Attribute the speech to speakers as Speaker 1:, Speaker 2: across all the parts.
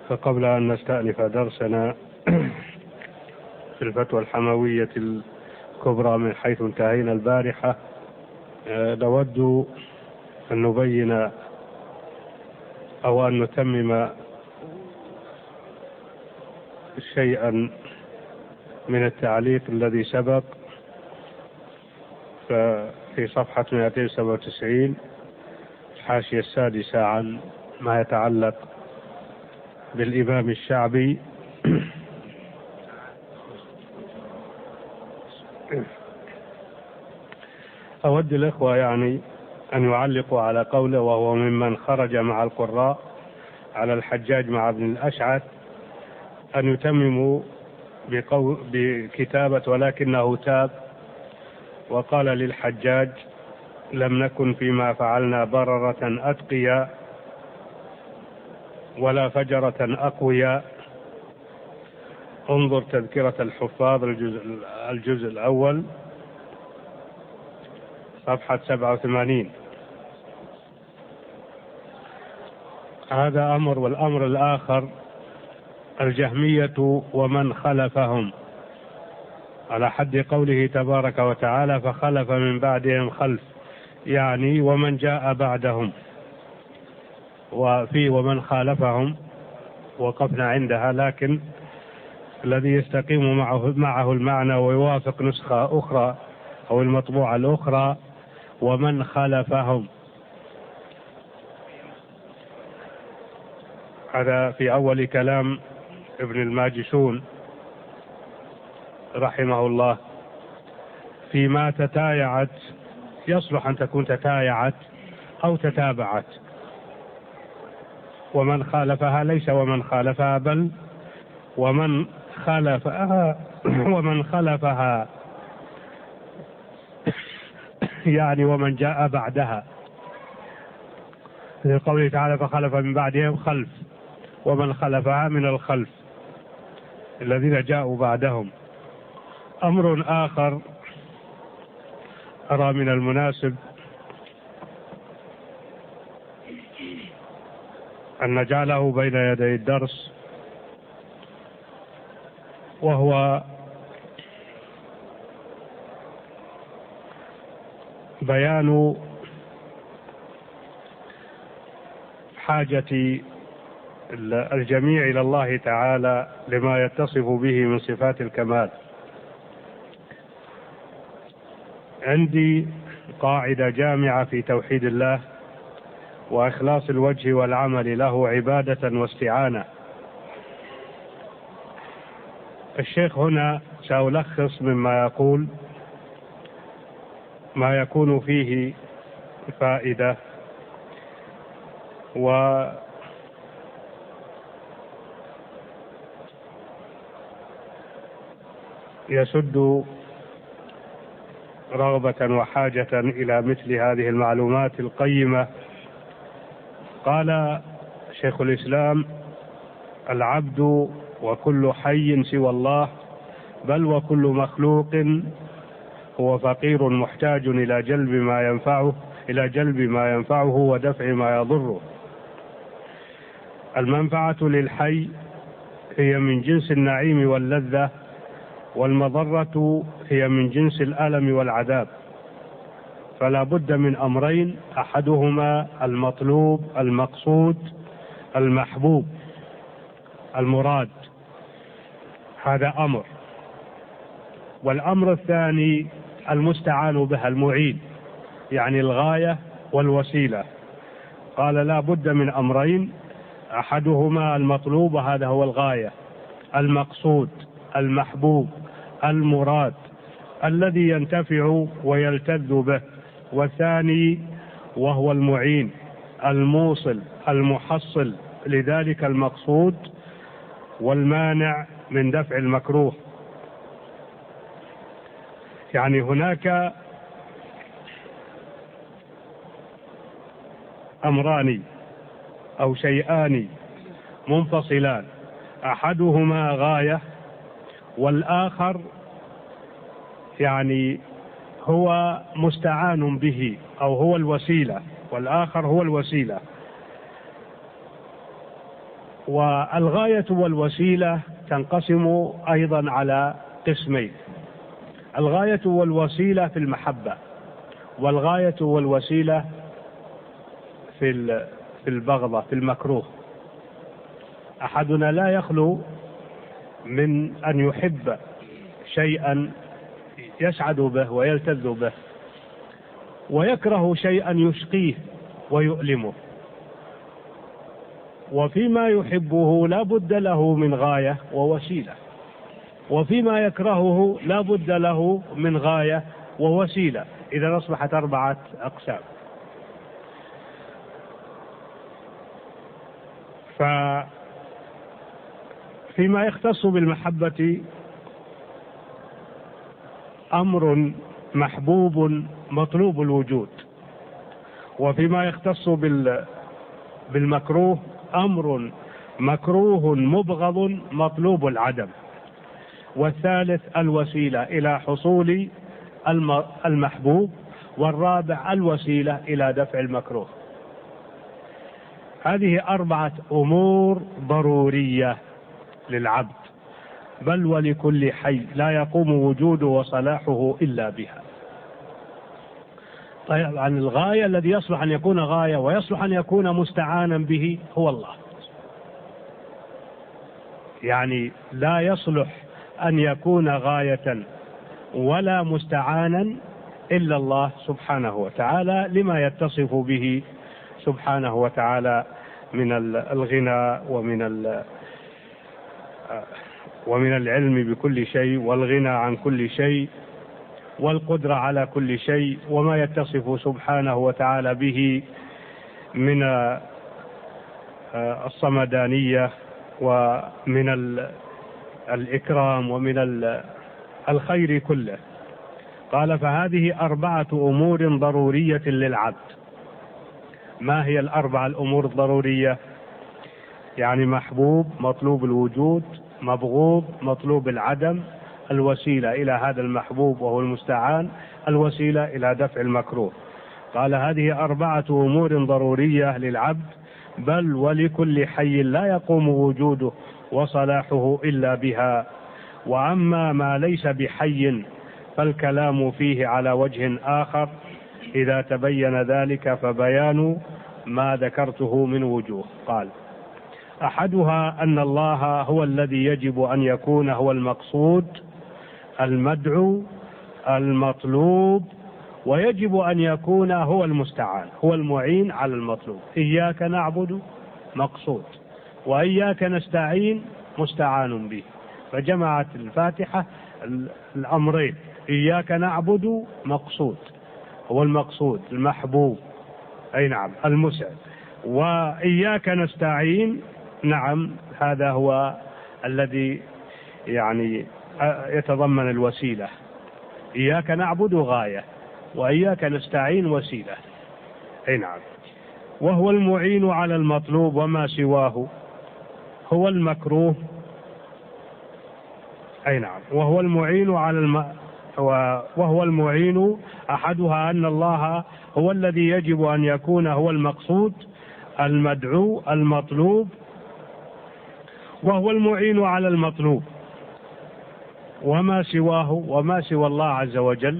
Speaker 1: فقبل أن نستأنف درسنا في الفتوى الحموية الكبرى من حيث انتهينا البارحة، نود أن نبين أو أن نتمم شيئا من التعليق الذي سبق في صفحة 297 الحاشية السادسة عن ما يتعلق بالإمام الشعبي. أود الإخوة أن يعلقوا على قوله وهو ممن خرج مع القراء على الحجاج مع ابن الأشعث، أن يتمموا بكتابة ولكنه تاب وقال للحجاج: لم نكن فيما فعلنا بررة أتقيا ولا فجرة أقويا. انظر تذكرة الحفاظ الجزء الأول صفحة 87. هذا أمر. والأمر الآخر الجهمية ومن خلفهم، على حد قوله تبارك وتعالى: فخلف من بعدهم خلف، يعني ومن جاء بعدهم. وفي ومن خالفهم وقفنا عندها، لكن الذي يستقيم معه المعنى ويوافق نسخة أخرى أو المطبوعة الأخرى ومن خلفهم. هذا في أول كلام ابن الماجشون رحمه الله، فيما تتايعت، يصلح أن تكون تتايعت أو تتابعت. ومن خالفها ليس ومن خالفها، بل ومن خلفها يعني ومن جاء بعدها، في قوله تعالى: فخلف من بعدهم خلف، ومن خلفها من الخلف الذين جاءوا بعدهم. أمر آخر أرى من المناسب أن نجعله بين يدي الدرس، وهو بيان حاجة الجميع إلى الله تعالى لما يتصف به من صفات الكمال. عندي قاعدة جامعة في توحيد الله وإخلاص الوجه والعمل له عبادة واستعانة. الشيخ هنا سألخص مما يقول ما يكون فيه فائدة، ويسد رغبة وحاجة إلى مثل هذه المعلومات القيمة. قال شيخ الإسلام: العبد وكل حي سوى الله، بل وكل مخلوق هو فقير محتاج إلى جلب ما ينفعه ودفع ما يضره. المنفعة للحي هي من جنس النعيم واللذة، والمضرة هي من جنس الألم والعذاب. فلا بد من أمرين: أحدهما المطلوب المقصود المحبوب المراد، هذا أمر. والأمر الثاني المستعان بها المعين، يعني الغاية والوسيلة. قال: لا بد من أمرين: أحدهما المطلوب، هذا هو الغاية، المقصود المحبوب المراد الذي ينتفع ويلتذ به، والثاني وهو المعين الموصل المحصل لذلك المقصود والمانع من دفع المكروه. يعني هناك أمران أو شيئان منفصلان، أحدهما غاية والآخر هو مستعان به أو هو الوسيلة، والآخر هو الوسيلة. والغاية والوسيلة تنقسم أيضا على قسمين: الغاية والوسيلة في المحبة، والغاية والوسيلة في البغضة، في المكروه. أحدنا لا يخلو من أن يحب شيئا يسعد به ويلتذ به، ويكره شيئا يشقيه ويؤلمه، وفيما يحبه لا بد له من غاية ووسيلة، وفيما يكرهه لا بد له من غاية ووسيلة. إذا أصبحت 4 أقسام. فيما يختص بالمحبة أمر محبوب مطلوب الوجود، وفيما يختص بالمكروه أمر مكروه مبغض مطلوب العدم. والثالث الوسيلة إلى حصول المحبوب، والرابع الوسيلة إلى دفع المكروه. هذه 4 أمور ضرورية للعبد، بل ولكل حي لا يقوم وجوده وصلاحه إلا بها. طيب، عن الغاية الذي يصلح أن يكون غاية ويصلح أن يكون مستعانا به هو الله. يعني لا يصلح أن يكون غاية ولا مستعانا إلا الله سبحانه وتعالى، لما يتصف به سبحانه وتعالى من الغنى ومن العلم بكل شيء، والغنى عن كل شيء، والقدرة على كل شيء، وما يتصف سبحانه وتعالى به من الصمدانية ومن الإكرام ومن الخير كله. قال: فهذه 4 أمور ضرورية للعبد. ما هي 4 الأمور الضرورية؟ يعني محبوب مطلوب الوجود، مبغوض مطلوب العدم، الوسيلة إلى هذا المحبوب وهو المستعان، الوسيلة إلى دفع المكروه. قال: هذه 4 أمور ضرورية للعبد، بل ولكل حي لا يقوم وجوده وصلاحه إلا بها. وأما ما ليس بحي فالكلام فيه على وجه آخر، إذا تبين ذلك فبيان ما ذكرته من وجوه. قال: أحدها أن الله هو الذي يجب أن يكون هو المقصود المدعو المطلوب، ويجب أن يكون هو المستعان، هو المعين على المطلوب. إياك نعبد مقصود، وإياك نستعين مستعان به. فجمعت الفاتحة الأمرين: إياك نعبد مقصود، هو المقصود المحبوب، أي نعم المسعد، وإياك نستعين، نعم هذا هو الذي يعني يتضمن الوسيلة. إياك نعبد غاية، وإياك نستعين وسيلة، أي نعم. وهو المعين على المطلوب، وما سواه هو المكروه، أي نعم. وهو المعين وهو المعين. أحدها أن الله هو الذي يجب أن يكون هو المقصود المدعو المطلوب، وهو المعين على المطلوب. وما سواه، وما سوى الله عز وجل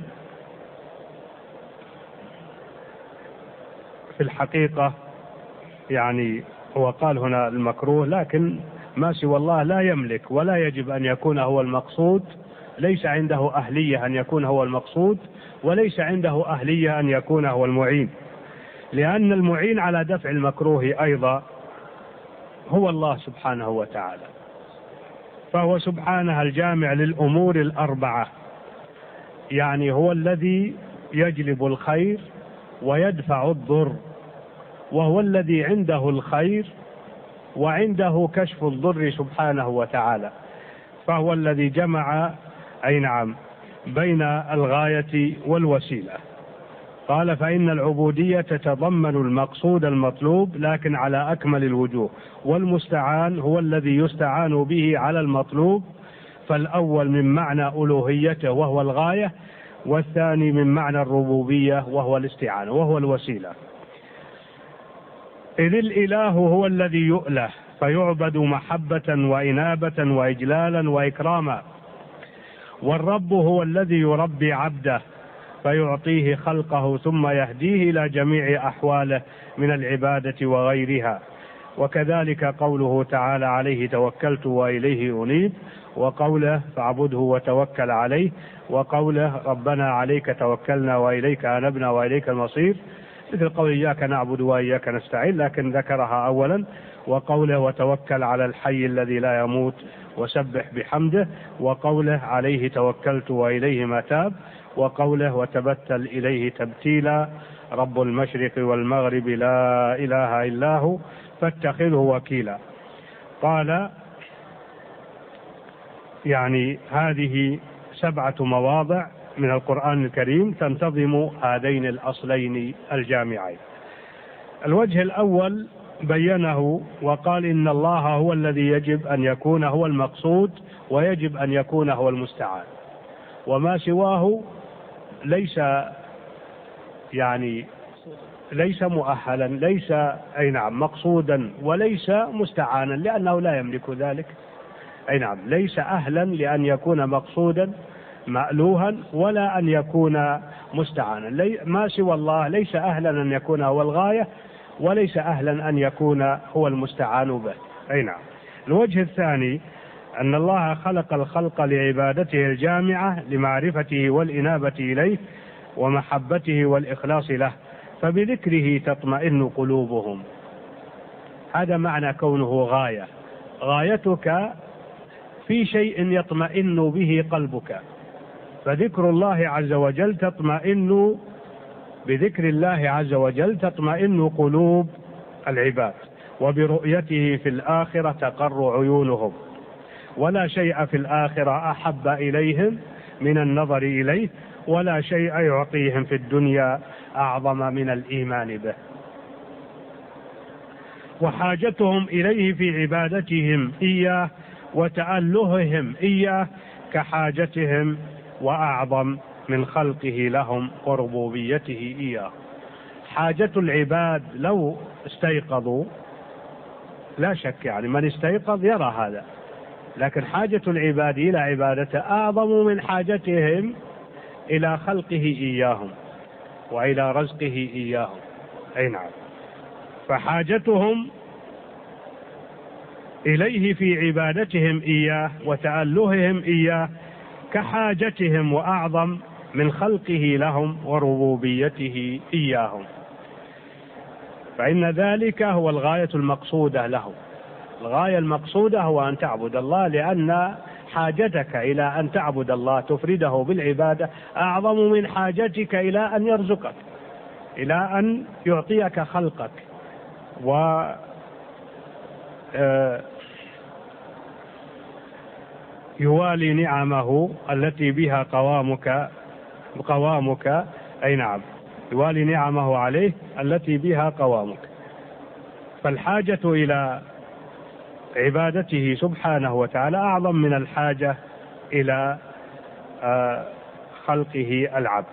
Speaker 1: في الحقيقة، يعني هو قال هنا المكروه، لكن ما سوى الله لا يملك ولا يجب أن يكون هو المقصود. ليس عنده أهلية أن يكون هو المقصود، وليس عنده أهلية أن يكون هو المعين، لأن المعين على دفع المكروه أيضا هو الله سبحانه وتعالى. فهو سبحانه الجامع للأمور 4، يعني هو الذي يجلب الخير ويدفع الضر، وهو الذي عنده الخير وعنده كشف الضر سبحانه وتعالى. فهو الذي جمع، أي نعم، بين الغاية والوسيلة. قال: فإن العبودية تتضمن المقصود المطلوب لكن على أكمل الوجوه، والمستعان هو الذي يستعان به على المطلوب. فالأول من معنى ألوهيته وهو الغاية، والثاني من معنى الربوبية وهو الاستعانة وهو الوسيلة. إذ الإله هو الذي يؤله، فيعبد محبة وإنابة وإجلالا وإكراما. والرب هو الذي يربي عبده فيعطيه خلقه ثم يهديه إلى جميع أحواله من العبادة وغيرها. وكذلك قوله تعالى عليه توكلت وإليه أنيب، وقوله فاعبده وتوكل عليه، وقوله ربنا عليك توكلنا وإليك أنبنا وإليك المصير، مثل قول إياك نعبد وإياك نستعين لكن ذكرها أولا، وقوله وتوكل على الحي الذي لا يموت وسبح بحمده، وقوله عليه توكلت وإليه متاب، وقوله وتبتل إليه تبتيلا رب المشرق والمغرب لا إله إلا هو فاتخذه وكيلا. قال يعني هذه 7 مواضع من القرآن الكريم تنتظم هذين الأصلين الجامعين. الوجه الأول بينه وقال إن الله هو الذي يجب أن يكون هو المقصود ويجب أن يكون هو المستعان، وما سواه ليس مؤهلا، ليس مقصودا وليس مستعانا لأنه لا يملك ذلك. ليس أهلا لأن يكون مقصودا مألوها ولا أن يكون مستعانا. ما سوى الله ليس أهلا أن يكون هو الغاية وليس أهلا أن يكون هو المستعان به. الوجه الثاني أن الله خلق الخلق لعبادته الجامعة لمعرفته والإنابة إليه ومحبته والإخلاص له، فبذكره تطمئن قلوبهم. هذا معنى كونه غاية. غايتك في شيء يطمئن به قلبك، فذكر الله عز وجل تطمئن، بذكر الله عز وجل تطمئن قلوب العباد، وبرؤيته في الآخرة تقر عيونهم، ولا شيء في الآخرة أحب إليهم من النظر إليه، ولا شيء يعطيهم في الدنيا أعظم من الإيمان به. وحاجتهم إليه في عبادتهم إياه وتألههم إياه كحاجتهم وأعظم من خلقه لهم وربوبيته إياه. حاجة العباد لو استيقظوا لا شك من استيقظ يرى هذا، لكن حاجة العباد إلى عبادته أعظم من حاجتهم إلى خلقه إياهم وإلى رزقه إياهم. فحاجتهم إليه في عبادتهم إياه وتألههم إياه كحاجتهم وأعظم من خلقه لهم وربوبيته إياهم، فإن ذلك هو الغاية المقصودة له. الغاية المقصودة هو أن تعبد الله، لأن حاجتك إلى أن تعبد الله تفرده بالعبادة أعظم من حاجتك إلى أن يرزقك، إلى أن يعطيك خلقك يوالي نعمه التي بها قوامك يوالي نعمه عليه التي بها قوامك. فالحاجة إلى عبادته سبحانه وتعالى أعظم من الحاجة إلى خلقه العبد.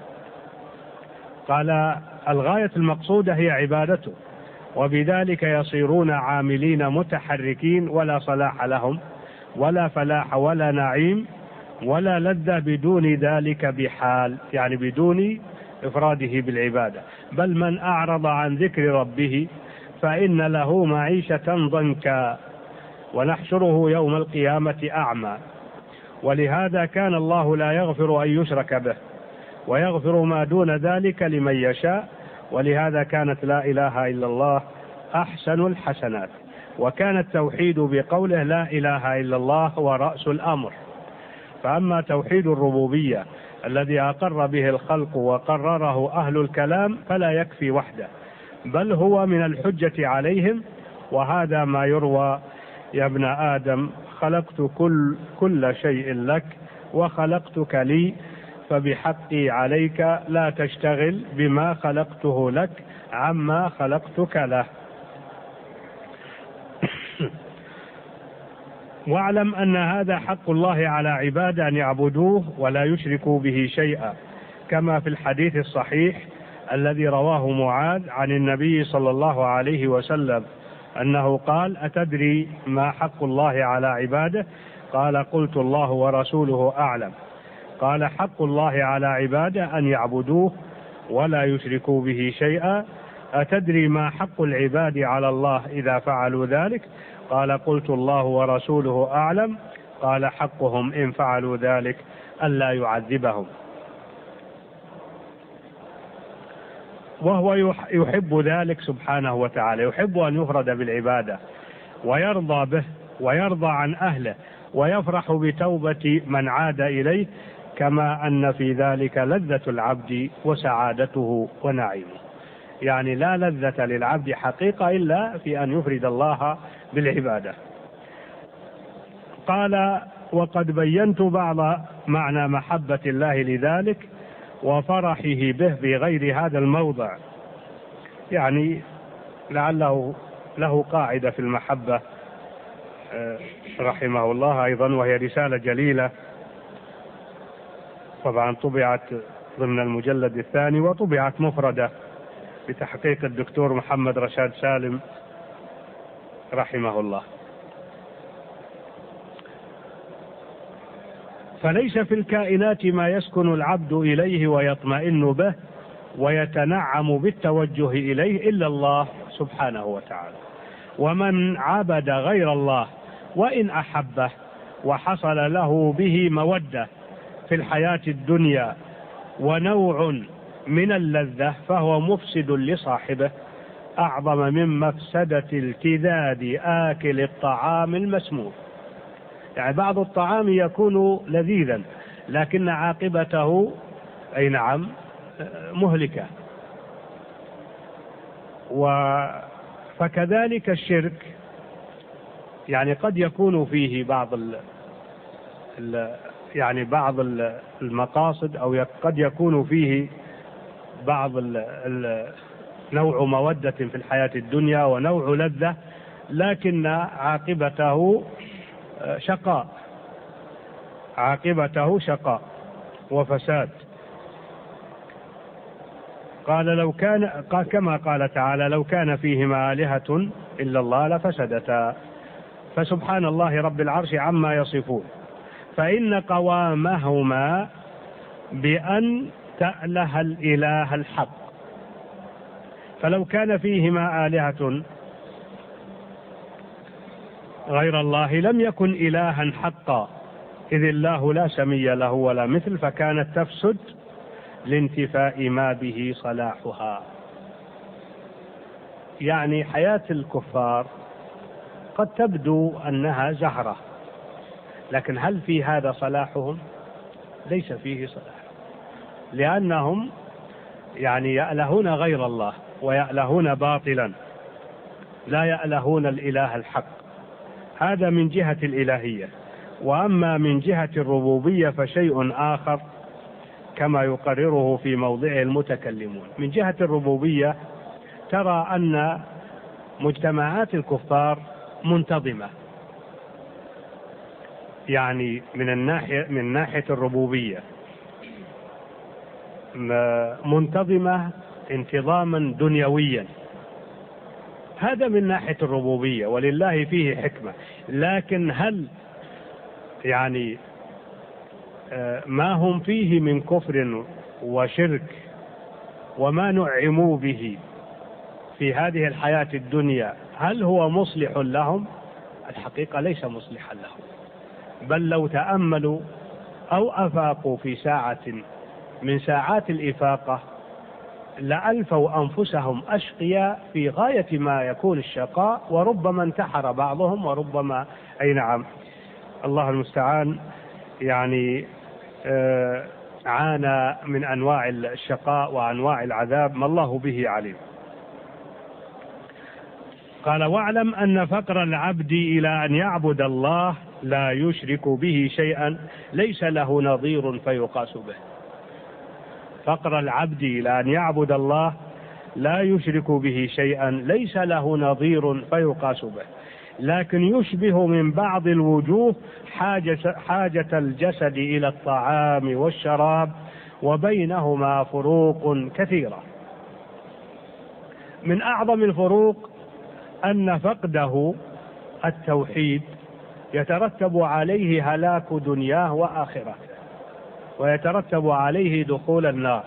Speaker 1: قال الغاية المقصودة هي عبادته، وبذلك يصيرون عاملين متحركين ولا صلاح لهم ولا فلاح ولا نعيم ولا لذة بدون ذلك بحال، بدون إفراده بالعبادة. بل من أعرض عن ذكر ربه فإن له معيشة ضنكا ونحشره يوم القيامة أعمى. ولهذا كان الله لا يغفر أن يشرك به ويغفر ما دون ذلك لمن يشاء، ولهذا كانت لا إله إلا الله أحسن الحسنات، وكان التوحيد بقوله لا إله إلا الله هو رأس الأمر. فأما توحيد الربوبية الذي أقر به الخلق وقرره أهل الكلام فلا يكفي وحده، بل هو من الحجة عليهم. وهذا ما يروى يا ابن آدم خلقت كل شيء لك وخلقتك لي، فبحقي عليك لا تشتغل بما خلقته لك عما خلقتك له. واعلم أن هذا حق الله على عباده أن يعبدوه ولا يشركوا به شيئا، كما في الحديث الصحيح الذي رواه معاذ عن النبي صلى الله عليه وسلم أنه قال: أتدري ما حق الله على عباده؟ قال: قلت الله ورسوله أعلم. قال: حق الله على عباده أن يعبدوه ولا يشركوا به شيئا. أتدري ما حق العباد على الله إذا فعلوا ذلك؟ قال: قلت الله ورسوله أعلم. قال: حقهم إن فعلوا ذلك ألا يعذبهم. وهو يحب ذلك سبحانه وتعالى، يحب أن يفرد بالعبادة ويرضى به ويرضى عن أهله ويفرح بتوبة من عاد إليه، كما أن في ذلك لذة العبد وسعادته ونعيمه. يعني لا لذة للعبد حقيقة إلا في أن يفرد الله بالعبادة. قال: وقد بينت بعض معنى محبة الله لذلك وفرحه به في غير هذا الموضع. يعني لعله له قاعدة في المحبة رحمه الله أيضا، وهي رسالة جليلة طبعا طبعت ضمن المجلد الثاني وطبعت مفردة بتحقيق الدكتور محمد رشاد سالم رحمه الله. فليس في الكائنات ما يسكن العبد إليه ويطمئن به ويتنعم بالتوجه إليه إلا الله سبحانه وتعالى. ومن عبد غير الله وإن أحبه وحصل له به مودة في الحياة الدنيا ونوع من اللذة فهو مفسد لصاحبه أعظم من مفسدة التذاذ آكل الطعام المسموم. يعني بعض الطعام يكون لذيذا لكن عاقبته أي نعم مهلكة. فكذلك الشرك، يعني قد يكون فيه بعض المقاصد، أو قد يكون فيه بعض نوع مودة في الحياة الدنيا ونوع لذة، لكن عاقبته شقاء وفساد. قال كما قال تعالى: لو كان فيهما آلهة إلا الله لفسدتا. فسبحان الله رب العرش عما يصفون. فإن قوامهما بأن تأله الإله الحق. فلو كان فيهما آلهة غير الله لم يكن إلها حقا، إذ الله لا سمي له ولا مثل، فكانت تفسد لانتفاء ما به صلاحها. يعني حياة الكفار قد تبدو أنها زهرة، لكن هل في هذا صلاحهم؟ ليس فيه صلاح، لأنهم يعني يألهون غير الله ويألهون باطلا، لا يألهون الإله الحق. هذا من جهة الإلهية. وأما من جهة الربوبية فشيء آخر كما يقرره في موضعه المتكلمون. من جهة الربوبية ترى أن مجتمعات الكفار منتظمة، يعني من ناحية الربوبية منتظمة انتظاما دنيويا. هذا من ناحية الربوبية ولله فيه حكمة. لكن هل يعني ما هم فيه من كفر وشرك وما نعموا به في هذه الحياة الدنيا هل هو مصلح لهم؟ الحقيقة ليس مصلحا لهم، بل لو تأملوا أو أفاقوا في ساعة من ساعات الإفاقة لألفوا أنفسهم أشقياء في غاية ما يكون الشقاء، وربما انتحر بعضهم وربما أي نعم الله المستعان يعني عانى من أنواع الشقاء وأنواع العذاب ما الله به عليم. قال: واعلم أن فقر العبد إلى أن يعبد الله لا يشرك به شيئا ليس له نظير فيقاس به. فقر العبد إلى أن يعبد الله لا يشرك به شيئا ليس له نظير فيقاس به، لكن يشبه من بعض الوجوه حاجة الجسد إلى الطعام والشراب، وبينهما فروق كثيرة. من أعظم الفروق أن فقده التوحيد يترتب عليه هلاك دنياه وآخرته، ويترتب عليه دخول النار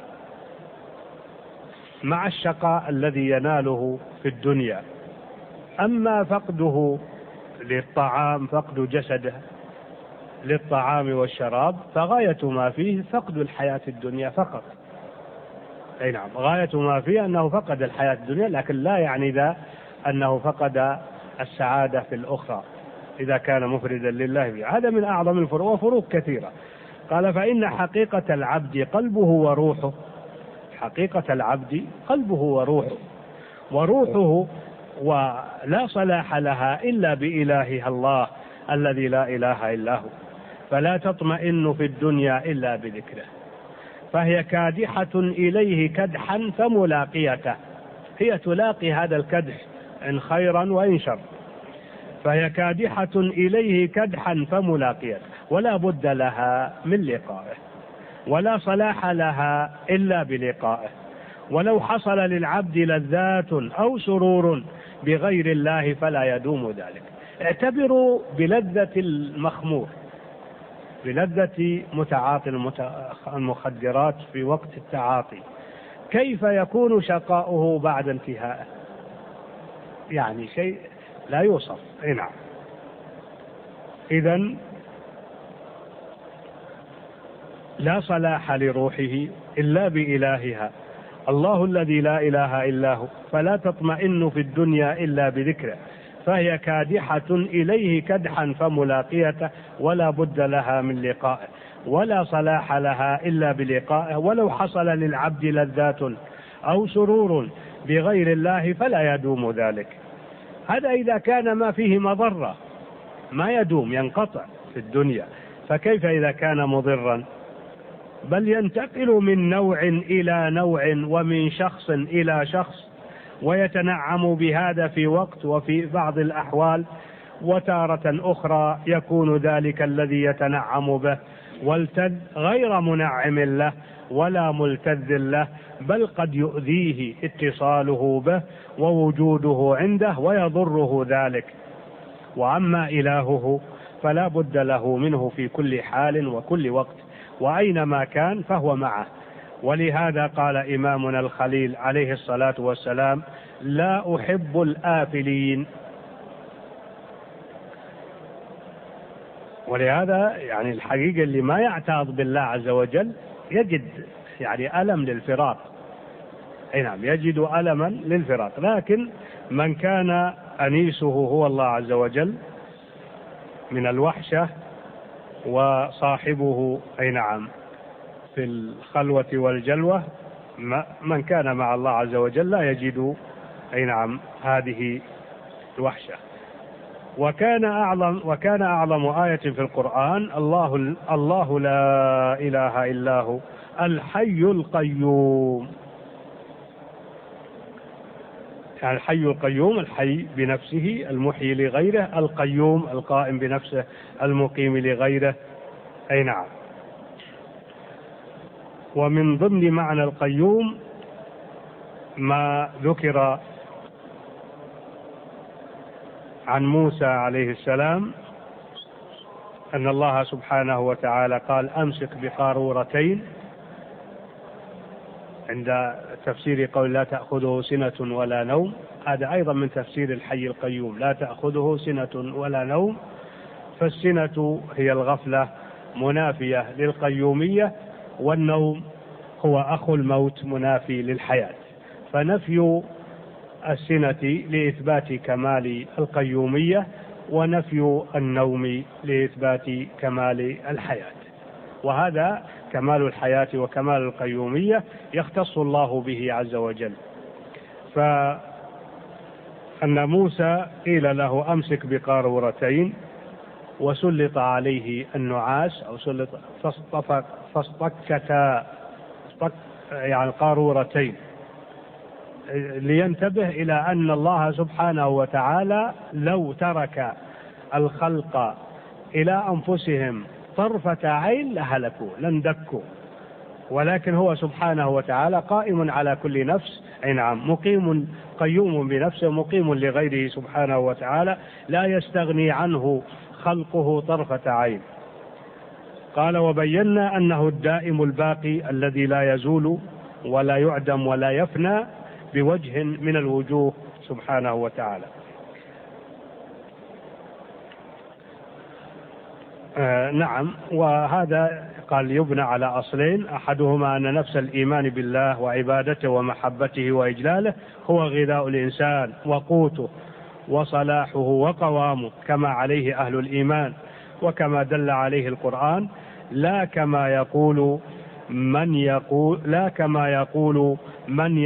Speaker 1: مع الشقاء الذي يناله في الدنيا. أما فقده للطعام، فقد جسده للطعام والشراب، فغاية ما فيه فقد الحياة الدنيا فقط. أي نعم، غاية ما فيه أنه فقد الحياة الدنيا، لكن لا يعني ذا أنه فقد السعادة في الأخرى إذا كان مفردا لله به. هذا من أعظم الفروق، وفروق كثيرة. قال: فإن حقيقة العبد قلبه وروحه. حقيقة العبد قلبه وروحه، وروحه ولا صلاح لها إلا بإلهها الله الذي لا إله إلا هو، فلا تطمئن في الدنيا إلا بذكره، فهي كادحة إليه كدحا فملاقيته. هي تلاقي هذا الكدح إن خيرا وإن شر، فهي كادحة إليه كدحا فملاقيته، ولا بد لها من لقائه، ولا صلاح لها إلا بلقائه. ولو حصل للعبد لذات أو سرور بغير الله فلا يدوم ذلك. اعتبروا بلذة المخمور، بلذة متعاطي المخدرات في وقت التعاطي، كيف يكون شقاؤه بعد انتهائه؟ يعني شيء لا يوصف. نعم. إذن لا صلاح لروحه إلا بإلهها الله الذي لا إله إلا هو، فلا تطمئن في الدنيا إلا بذكره، فهي كادحة إليه كدحا فملاقيته، ولا بد لها من لقائه، ولا صلاح لها إلا بلقائه. ولو حصل للعبد لذات أو سرور بغير الله فلا يدوم ذلك. هذا إذا كان ما فيه مضرة، ما يدوم، ينقطع في الدنيا، فكيف إذا كان مضرا؟ بل ينتقل من نوع إلى نوع، ومن شخص إلى شخص، ويتنعم بهذا في وقت وفي بعض الأحوال، وتارة أخرى يكون ذلك الذي يتنعم به والتذ غير منعم له ولا ملتذ له، بل قد يؤذيه اتصاله به ووجوده عنده ويضره ذلك. وأما إلهه فلا بد له منه في كل حال وكل وقت، وأينما كان فهو معه. ولهذا قال إمامنا الخليل عليه الصلاة والسلام: لا أحب الآفلين. ولهذا يعني الحقيقة اللي ما يعتاض بالله عز وجل يجد يعني ألم للفراق. نعم، يجد ألما للفراق. لكن من كان أنيسه هو الله عز وجل من الوحشة وصاحبه نعم في الخلوة والجلوة، من كان مع الله عز وجل لا يجد نعم هذه الوحشة. وكان أعظم آية في القرآن الله لا إله إلا هو الحي القيوم. يعني الحي القيوم، الحي بنفسه المحيي لغيره، القيوم القائم بنفسه المقيم لغيره. أي نعم. ومن ضمن معنى القيوم ما ذكر عن موسى عليه السلام أن الله سبحانه وتعالى قال: أمسك بقارورتين، عند تفسير قول لا تأخذه سنة ولا نوم. هذا أيضا من تفسير الحي القيوم، لا تأخذه سنة ولا نوم. فالسنة هي الغفلة منافية للقيومية، والنوم هو أخو الموت منافي للحياة. فنفي السنة لإثبات كمال القيومية، ونفي النوم لإثبات كمال الحياة. وهذا كمال الحياة وكمال القيومية يختص الله به عز وجل. فأن موسى قيل له أمسك بقارورتين، وسلط عليه النعاس أو سلط فاصطكتا يعني قارورتين، لينتبه إلى أن الله سبحانه وتعالى لو ترك الخلق إلى أنفسهم طرفة عين لهلكوا لندكوا، ولكن هو سبحانه وتعالى قائم على كل نفس، نعم، مقيم قيوم بنفسه مقيم لغيره سبحانه وتعالى، لا يستغني عنه خلقه طرفة عين. قال: وبينا أنه الدائم الباقي الذي لا يزول ولا يعدم ولا يفنى بوجه من الوجوه سبحانه وتعالى. نعم. وهذا قال يبنى على أصلين: أحدهما أن نفس الإيمان بالله وعبادته ومحبته وإجلاله هو غذاء الإنسان وقوته وصلاحه وقوامه كما عليه أهل الإيمان وكما دل عليه القرآن، لا كما يقول من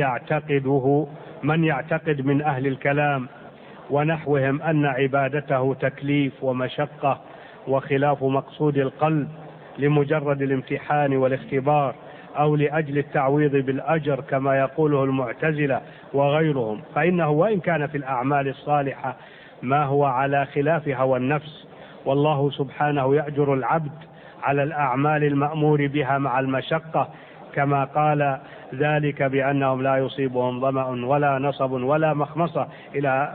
Speaker 1: يعتقد من أهل الكلام ونحوهم أن عبادته تكليف ومشقة وخلاف مقصود القلب لمجرد الامتحان والاختبار أو لأجل التعويض بالأجر كما يقوله المعتزلة وغيرهم، فإنه وإن كان في الأعمال الصالحة ما هو على خلاف هوى النفس، والله سبحانه يأجر العبد على الأعمال المأمور بها مع المشقة، كما قال ذلك بأنهم لا يصيبهم ظمأ ولا نصب ولا مخمصة إلى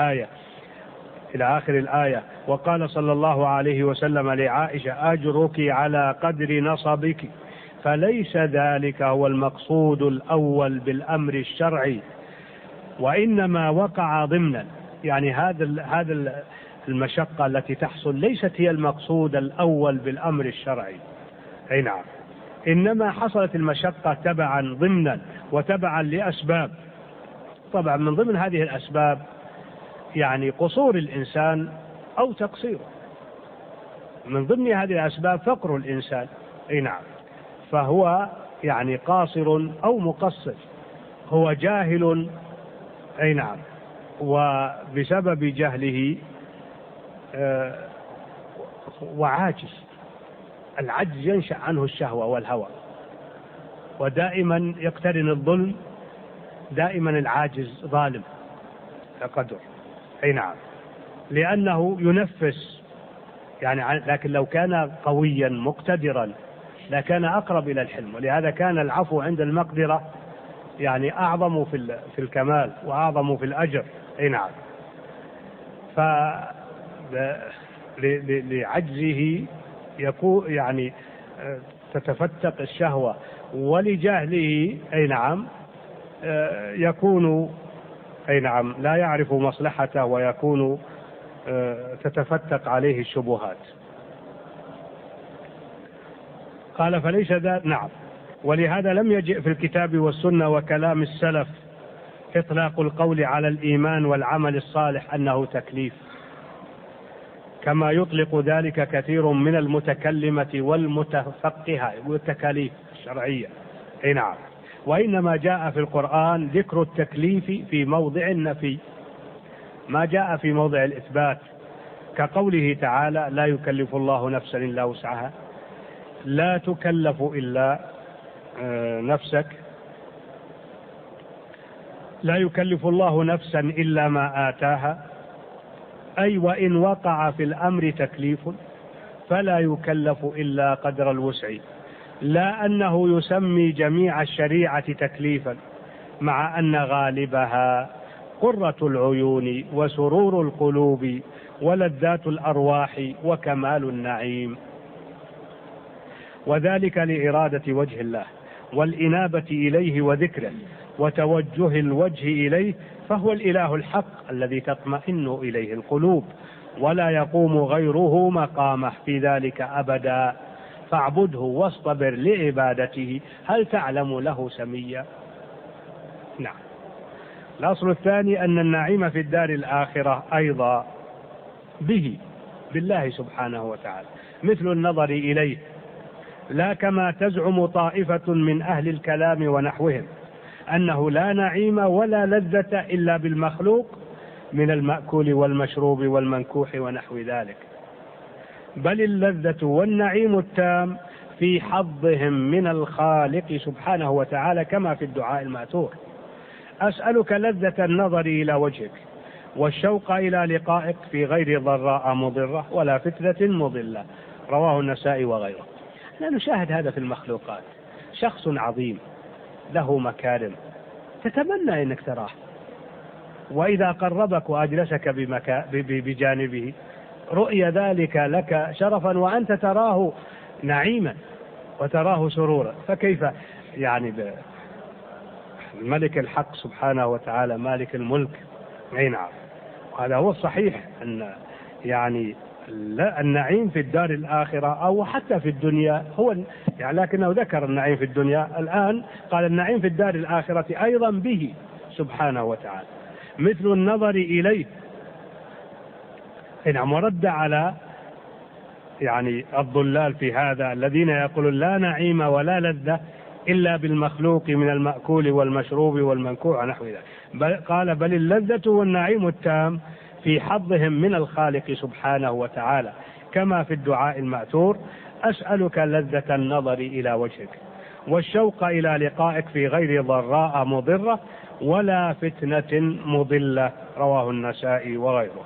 Speaker 1: آخر الآية. وقال صلى الله عليه وسلم لعائشة: أجرك على قدر نصبك، فليس ذلك هو المقصود الأول بالأمر الشرعي، وإنما وقع ضمنا، يعني هذا المشقة التي تحصل ليست هي المقصود الأول بالأمر الشرعي. أي نعم، إنما حصلت المشقة تبعا ضمنا وتبعا لأسباب. طبعا من ضمن هذه الأسباب يعني قصور الإنسان أو تقصيره، من ضمن هذه الأسباب فقر الإنسان. أي نعم، فهو يعني قاصر أو مقصر، هو جاهل. أي نعم، وبسبب جهله وعاجز. العجز ينشأ عنه الشهوة والهوى، ودائما يقترن الظلم، دائما العاجز ظالم قدر. أي نعم، لأنه ينفس يعني، لكن لو كان قويا مقتدرا لكان أقرب إلى الحلم، ولهذا كان العفو عند المقدرة يعني أعظم في الكمال وأعظم في الأجر. أي نعم، لعجزه يكون يعني تتفتق الشهوة، ولجهله أي نعم يكون أي نعم لا يعرف مصلحته، ويكون تتفتق عليه الشبهات. قال: فليس ذا. نعم، ولهذا لم يجئ في الكتاب والسنة وكلام السلف إطلاق القول على الإيمان والعمل الصالح أنه تكليف، كما يطلق ذلك كثير من المتكلمة والمتفقهة والتكاليف الشرعية. أي نعم، وإنما جاء في القرآن ذكر التكليف في موضع النفي، ما جاء في موضع الإثبات، كقوله تعالى: لا يكلف الله نفسا إلا وسعها، لا تكلف إلا نفسك، لا يكلف الله نفسا إلا ما آتاها، أي وإن وقع في الأمر تكليف فلا يكلف إلا قدر الوسع، لا أنه يسمي جميع الشريعة تكليفا، مع أن غالبها قرة العيون وسرور القلوب ولذات الأرواح وكمال النعيم، وذلك لإرادة وجه الله والإنابة إليه وذكره وتوجه الوجه إليه، فهو الإله الحق الذي تطمئن إليه القلوب، ولا يقوم غيره مقامه في ذلك أبدا، فاعبده واصطبر لعبادته، هل تعلم له سميا؟ نعم. الأصل الثاني أن النعيم في الدار الآخرة أيضا بالله سبحانه وتعالى، مثل النظر إليه، لا كما تزعم طائفة من أهل الكلام ونحوهم أنه لا نعيم ولا لذة إلا بالمخلوق من المأكول والمشروب والمنكوح ونحو ذلك، بل اللذة والنعيم التام في حظهم من الخالق سبحانه وتعالى، كما في الدعاء المأثور: أسألك لذة النظر إلى وجهك والشوق إلى لقائك في غير ضراء مضرة ولا فتنة مضلة. رواه النسائي وغيره. لا نشاهد هذا في المخلوقات، شخص عظيم له مكارم تتمنى أنك تراه، وإذا قربك وأجلسك بجانبه رؤي ذلك لك شرفا وأنت تراه نعيما وتراه سرورا، فكيف يعني الملك الحق سبحانه وتعالى مالك الملك؟ أي نعم، هذا هو الصحيح، أن يعني النعيم في الدار الآخرة أو حتى في الدنيا هو يعني، لكنه ذكر النعيم في الدنيا، الآن قال النعيم في الدار الآخرة أيضا به سبحانه وتعالى مثل النظر إليه. نعم، ورد على يعني الضلال في هذا الذين يقولون لا نعيم ولا لذة إلا بالمخلوق من المأكول والمشروب والمنكوع ونحو ذلك، قال بل اللذة والنعيم التام في حظهم من الخالق سبحانه وتعالى، كما في الدعاء المأثور: أسألك لذة النظر إلى وجهك والشوق إلى لقائك في غير ضراء مضرة ولا فتنة مضلة، رواه النسائي وغيره.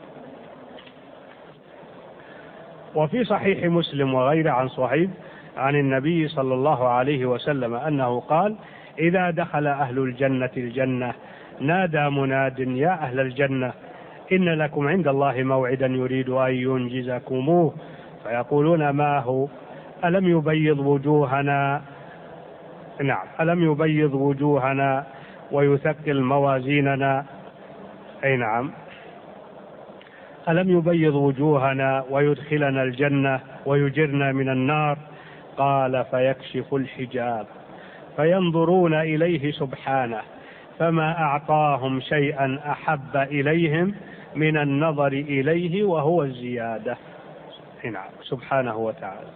Speaker 1: وفي صحيح مسلم وغيره عن صهيب عن النبي صلى الله عليه وسلم أنه قال: إذا دخل أهل الجنة الجنة نادى مناد: يا أهل الجنة إن لكم عند الله موعدا يريد أن ينجزكموه، فيقولون: ما هو؟ ألم يبيض وجوهنا؟ نعم، ألم يبيض وجوهنا ويثقل موازيننا؟ أي نعم، ألم يبيض وجوهنا ويدخلنا الجنة ويجرنا من النار؟ قال: فيكشف الحجاب فينظرون إليه سبحانه فما أعطاهم شيئا أحب إليهم من النظر إليه وهو الزيادة. نعم، سبحانه وتعالى.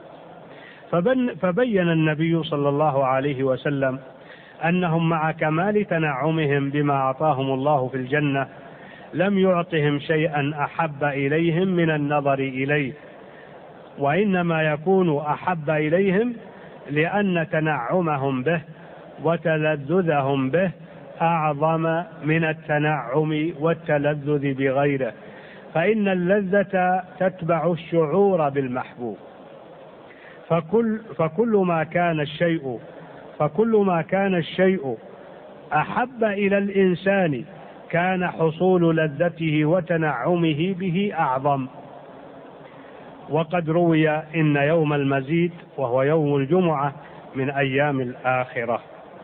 Speaker 1: فبين النبي صلى الله عليه وسلم أنهم مع كمال تنعمهم بما أعطاهم الله في الجنة لم يعطهم شيئا أحب إليهم من النظر إليه، وإنما يكون أحب إليهم لأن تنعمهم به وتلذذهم به أعظم من التنعم والتلذذ بغيره، فإن اللذة تتبع الشعور بالمحبوب، فكل ما كان الشيء أحب إلى الإنسان كان حصول لذته وتنعمه به أعظم. وقد روي إن يوم المزيد وهو يوم الجمعة من أيام الآخرة.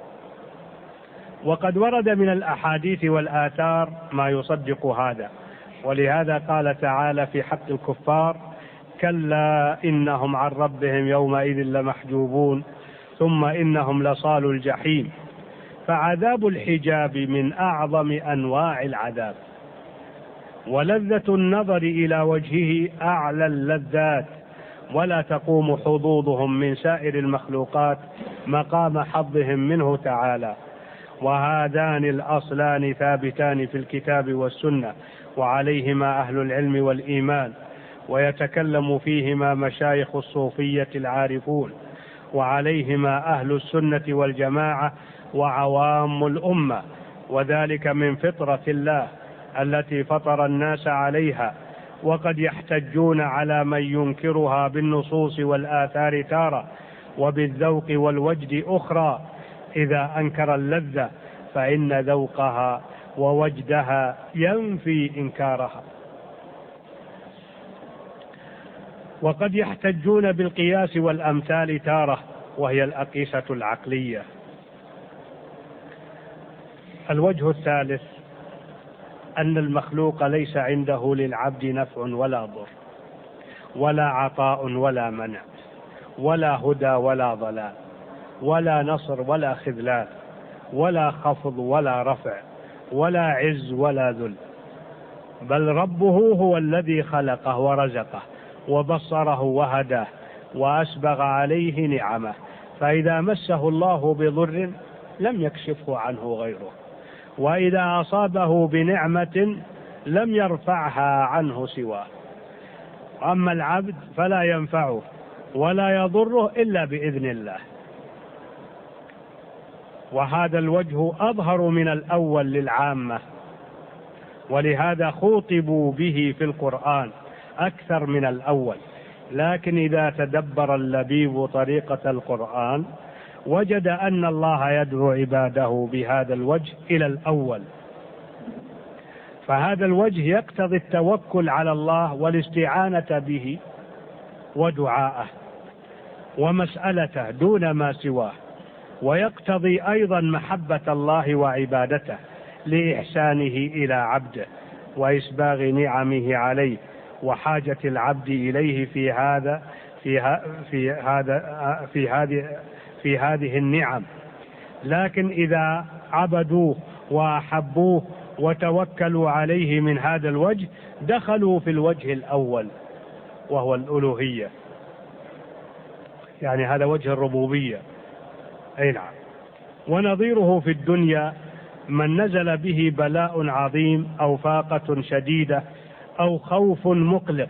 Speaker 1: وقد ورد من الأحاديث والآثار ما يصدق هذا، ولهذا قال تعالى في حق الكفار: كلا إنهم عن ربهم يومئذ لمحجوبون ثم إنهم لصالوا الجحيم. فعذاب الحجاب من أعظم أنواع العذاب، ولذة النظر إلى وجهه أعلى اللذات، ولا تقوم حظوظهم من سائر المخلوقات مقام حظهم منه تعالى. وهذان الأصلان ثابتان في الكتاب والسنة، وعليهما أهل العلم والإيمان، ويتكلم فيهما مشايخ الصوفية العارفون، وعليهما أهل السنة والجماعة وعوام الأمة، وذلك من فطرة الله التي فطر الناس عليها. وقد يحتجون على من ينكرها بالنصوص والآثار تارة، وبالذوق والوجد أخرى. إذا أنكر اللذة فإن ذوقها ووجدها ينفي إنكارها. وقد يحتجون بالقياس والأمثال تارة، وهي الأقيسة العقلية. الوجه الثالث أن المخلوق ليس عنده للعبد نفع ولا ضر، ولا عطاء ولا منع، ولا هدى ولا ضلال، ولا نصر ولا خذلان، ولا خفض ولا رفع، ولا عز ولا ذل، بل ربه هو الذي خلقه ورزقه وبصره وهداه وأسبغ عليه نعمه، فإذا مسه الله بضر لم يكشفه عنه غيره، وإذا أصابه بنعمة لم يرفعها عنه سواه. أما العبد فلا ينفعه ولا يضره إلا بإذن الله. وهذا الوجه أظهر من الأول للعامة، ولهذا خوطبوا به في القرآن أكثر من الأول. لكن إذا تدبر اللبيب طريقة القرآن وجد أن الله يدعو عباده بهذا الوجه إلى الأول، فهذا الوجه يقتضي التوكل على الله والاستعانة به ودعاءه ومسألته دون ما سواه، ويقتضي أيضا محبة الله وعبادته لإحسانه إلى عبده وإسباغ نعمه عليه وحاجة العبد إليه في هذه النعم. لكن إذا عبدوه وأحبوه وتوكلوا عليه من هذا الوجه دخلوا في الوجه الأول وهو الألوهية، يعني هذا وجه الربوبية. أي نعم. ونظيره في الدنيا من نزل به بلاء عظيم أو فاقة شديدة أو خوف مقلق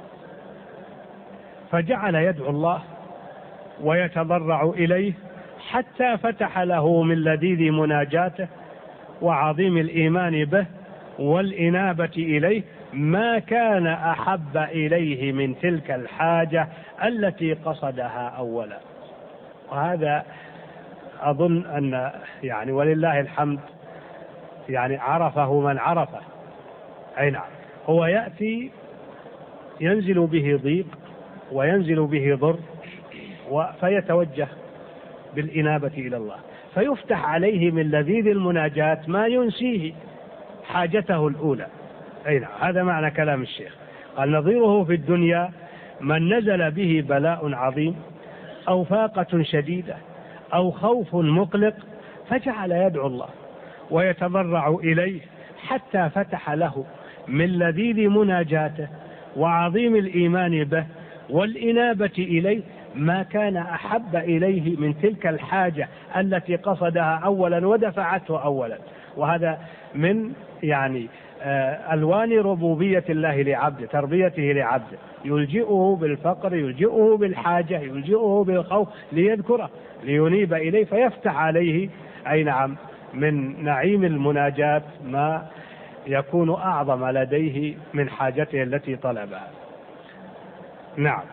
Speaker 1: فجعل يدعو الله ويتضرع إليه حتى فتح له من لذيذ مناجاته وعظيم الإيمان به والإنابة إليه ما كان أحب إليه من تلك الحاجة التي قصدها أولا. وهذا أظن أن يعني ولله الحمد يعني عرفه من عرفه. أي نعم. هو يأتي ينزل به ضيق وينزل به ضر فيتوجه بالإنابة إلى الله فيفتح عليه من لذيذ المناجاة ما ينسيه حاجته الأولى. أي نعم. هذا معنى كلام الشيخ. قال نظيره في الدنيا من نزل به بلاء عظيم أو فاقة شديدة أو خوف مقلق فجعل يدعو الله ويتضرع إليه حتى فتح له من لذيذ مناجاته وعظيم الإيمان به والإنابة إليه ما كان أحب إليه من تلك الحاجة التي قصدها أولا ودفعته أولا. وهذا من يعني ألوان ربوبية الله لعبده، تربيته لعبده، يلجئه بالفقر، يلجئه بالحاجة، يلجئه بالخوف ليذكره لينيب إليه فيفتح عليه أي نعم من نعيم المناجاة ما يكون أعظم لديه من حاجته التي طلبها. نعم.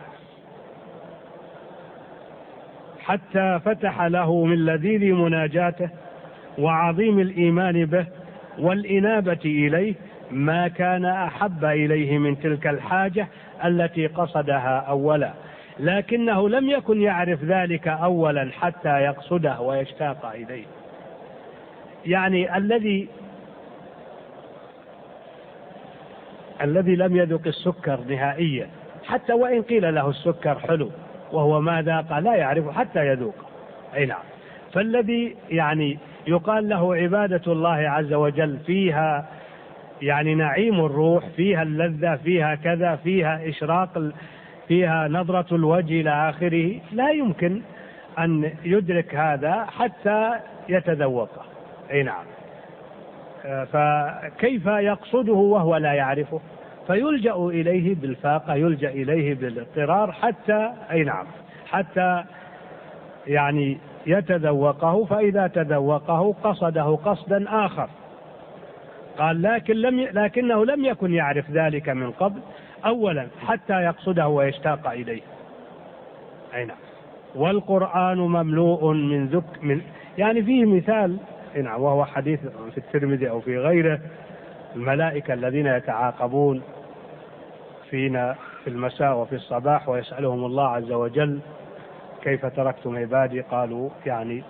Speaker 1: حتى فتح له من لذيذ مناجاته وعظيم الإيمان به والإنابة إليه ما كان أحب إليه من تلك الحاجة التي قصدها أولا، لكنه لم يكن يعرف ذلك أولا حتى يقصده ويشتاق إليه. يعني الذي لم يذق السكر نهائيا حتى وإن قيل له السكر حلو وهو ما ذاق لا يعرف حتى يذوق. أي نعم. فالذي يعني يقال له عبادة الله عز وجل فيها يعني نعيم الروح، فيها اللذة، فيها كذا، فيها إشراق، فيها نظرة الوجه إلى آخره، لا يمكن أن يدرك هذا حتى يتذوقه. أي نعم. فكيف يقصده وهو لا يعرفه؟ فيلجأ إليه بالفاقة، يلجأ إليه بالاضطرار حتى أي نعم حتى يعني يتذوقه، فإذا تذوقه قصده قصدا آخر. قال لكنه لم يكن يعرف ذلك من قبل أولا حتى يقصده ويشتاق إليه. أي نعم. والقرآن مملوء من يعني فيه مثال نعم وهو حديث في الترمذي أو في غيره، الملائكة الذين يتعاقبون فينا في المساء وفي الصباح ويسألهم الله عز وجل كيف تركتم عبادي؟ قالوا يعني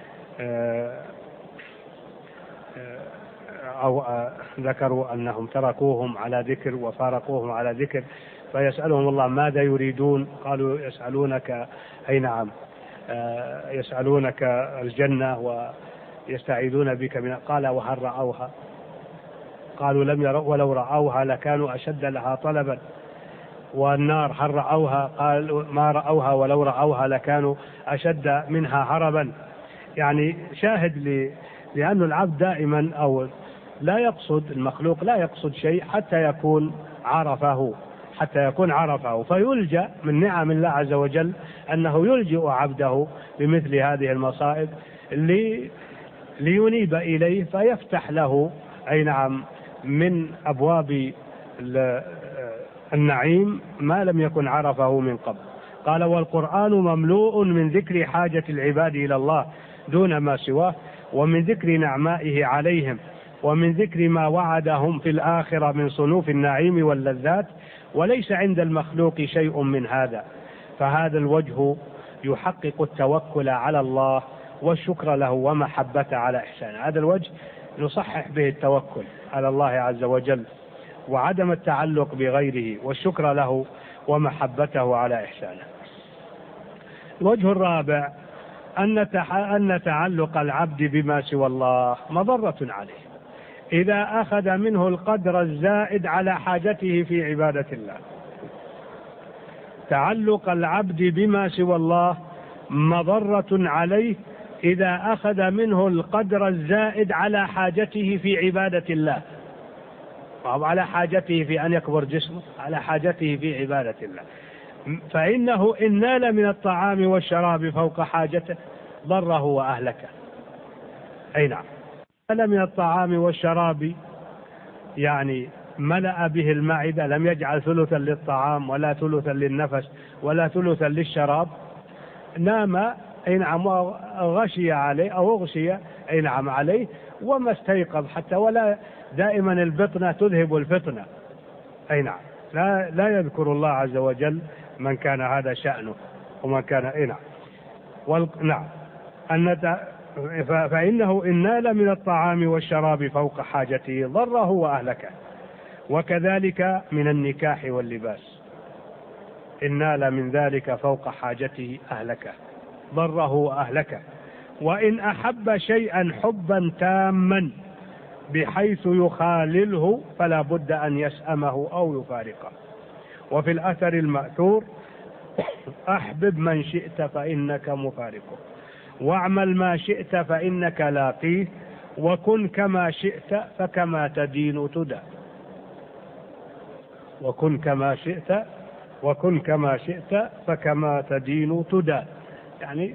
Speaker 1: أو ذكروا أنهم تركوهم على ذكر وفارقوهم على ذكر، فيسألهم الله ماذا يريدون؟ قالوا يسألونك أي نعم يسألونك الجنة ويستعيذون بك من. قال وهل رأوها؟ قالوا لم يروا ولو رأوها لكانوا أشد لها طلبا. والنار هل رأوها؟ قالوا ما رأوها ولو رأوها لكانوا أشد منها هربا. يعني شاهد لأن العبد دائما أو لا يقصد المخلوق لا يقصد شيء حتى يكون عرفه فيلجأ من نعم الله عز وجل أنه يلجئ عبده بمثل هذه المصائب لينيب إليه فيفتح له أي نعم من أبواب النعيم ما لم يكن عرفه من قبل. قال والقرآن مملوء من ذكر حاجة العباد إلى الله دون ما سواه ومن ذكر نعمائه عليهم ومن ذكر ما وعدهم في الآخرة من صنوف النعيم واللذات، وليس عند المخلوق شيء من هذا. فهذا الوجه يحقق التوكل على الله والشكر له ومحبته على إحسانه. هذا الوجه نصحح به التوكل على الله عز وجل وعدم التعلق بغيره والشكر له ومحبته على إحسانه. الوجه الرابع أن تعلق العبد بما سوى الله مضرة عليه إذا أخذ منه القدر الزائد على حاجته في عبادة الله. تعلق العبد بما سوى الله مضرة عليه إذا أخذ منه القدر الزائد على حاجته في عبادة الله، أو على حاجته في أن يكبر جسمه، على حاجته في عبادة الله. فإنه إن نال من الطعام والشراب فوق حاجته ضره وأهلكه. أي نعم، نال من الطعام والشراب يعني ملأ به المعدة، لم يجعل ثلثا للطعام ولا ثلثا للنفس ولا ثلثا للشراب، نام أي نعم غشي عليه أو أغشي أي نعم عليه وما استيقظ حتى، ولا دائما البطنة تذهب الفطنة. أي نعم، لا يذكر الله عز وجل من كان هذا شأنه ومن كان أي نعم. نعم فإنه إن نال من الطعام والشراب فوق حاجته ضره وأهلكه. وكذلك من النكاح واللباس، إن نال من ذلك فوق حاجته أهلكه ضره وأهلكه. وإن أحب شيئا حبا تاما بحيث يخالله فلا بد أن يسأمه أو يفارقه. وفي الأثر المأثور: أحبب من شئت فإنك مفارقه، واعمل ما شئت فإنك لاقيه، وكن كما شئت فكما تدين تدان. وكن كما شئت فكما تدين تدان، يعني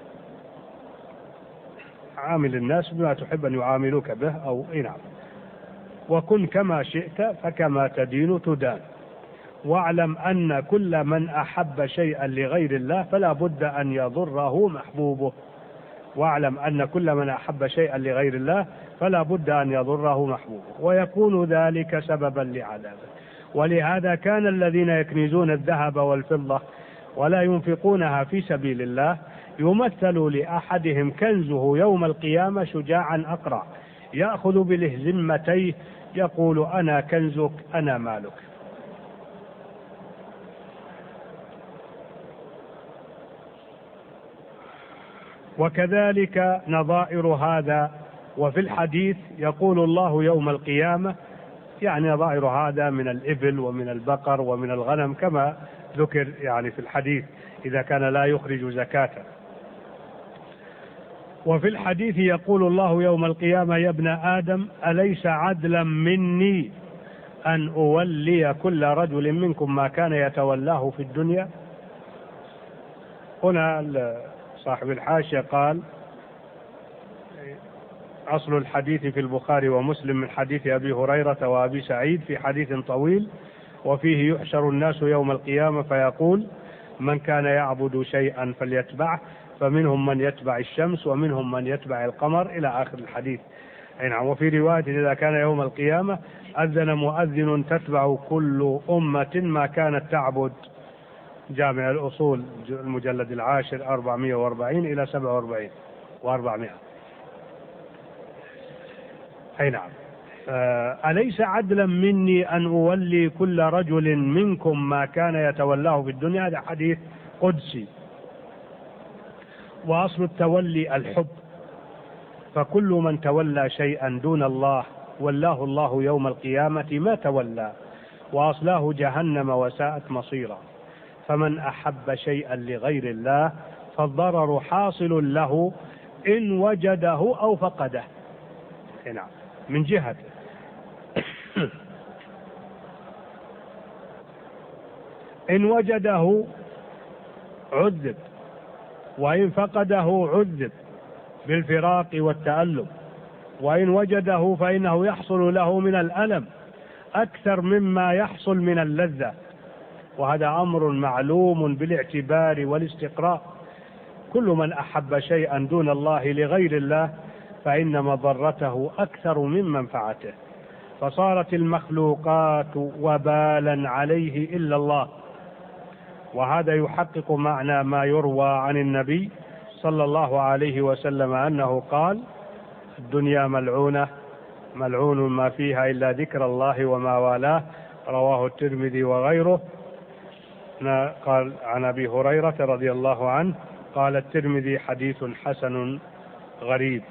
Speaker 1: عامل الناس بما تحب أن يعاملوك به، أو نعم. وكن كما شئت فكما تدين تدان. واعلم أن كل من أحب شيئا لغير الله فلا بد أن يضره محبوبه. واعلم أن كل من أحب شيئا لغير الله فلا بد أن يضره محبوبه، ويكون ذلك سببا لعذابه. ولهذا كان الذين يكنزون الذهب والفضة ولا ينفقونها في سبيل الله يمثل لأحدهم كنزه يوم القيامة شجاعا أقرع يأخذ بلهزمتيه يقول: أنا كنزك أنا مالك. وكذلك نظائر هذا. وفي الحديث يقول الله يوم القيامة، يعني نظائر هذا من الإبل ومن البقر ومن الغنم كما ذكر يعني في الحديث إذا كان لا يخرج زكاة. وفي الحديث يقول الله يوم القيامة: يا ابن آدم أليس عدلا مني أن أولي كل رجل منكم ما كان يتولاه في الدنيا؟ هنا صاحب الحاشية قال: أصل الحديث في البخاري ومسلم من حديث أبي هريرة وأبي سعيد في حديث طويل، وفيه: يحشر الناس يوم القيامة فيقول: من كان يعبد شيئا فليتبعه، فمنهم من يتبع الشمس ومنهم من يتبع القمر، إلى آخر الحديث. وفي رواية: إذا كان يوم القيامة أذن مؤذن تتبع كل أمة ما كانت تعبد. جامع الأصول المجلد 10 440 إلى 47 و400. أي نعم. أليس عدلا مني أن أولي كل رجل منكم ما كان يتولاه في الدنيا؟ هذا حديث قدسي. وأصل التولي الحب، فكل من تولى شيئا دون الله ولاه الله يوم القيامة ما تولى، وأصلاه جهنم وساءت مصيرا. فمن أحب شيئا لغير الله فالضرر حاصل له إن وجده أو فقده. نعم، من جهة إن وجده عذب، وإن فقده عذب بالفراق والتألم، وإن وجده فإنه يحصل له من الألم أكثر مما يحصل من اللذة، وهذا أمر معلوم بالاعتبار والاستقراء. كل من أحب شيئا دون الله لغير الله فإن مضرته أكثر من منفعته، فصارت المخلوقات وبالا عليه إلا الله. وهذا يحقق معنى ما يروى عن النبي صلى الله عليه وسلم أنه قال: الدنيا ملعونة، ملعون ما فيها إلا ذكر الله وما والاه، رواه الترمذي وغيره. قال عن أبي هريرة رضي الله عنه قال الترمذي: حديث حسن غريب.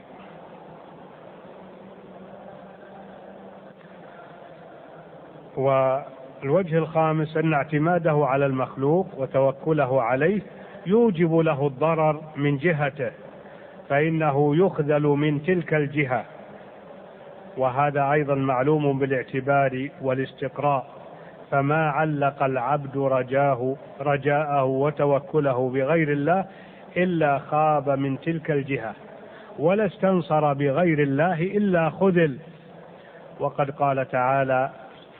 Speaker 1: والوجه الخامس أن اعتماده على المخلوق وتوكله عليه يوجب له الضرر من جهته، فإنه يخذل من تلك الجهة، وهذا أيضا معلوم بالاعتبار والاستقراء. فما علق العبد رجاءه وتوكله بغير الله إلا خاب من تلك الجهة، ولا استنصر بغير الله إلا خذل. وقد قال تعالى: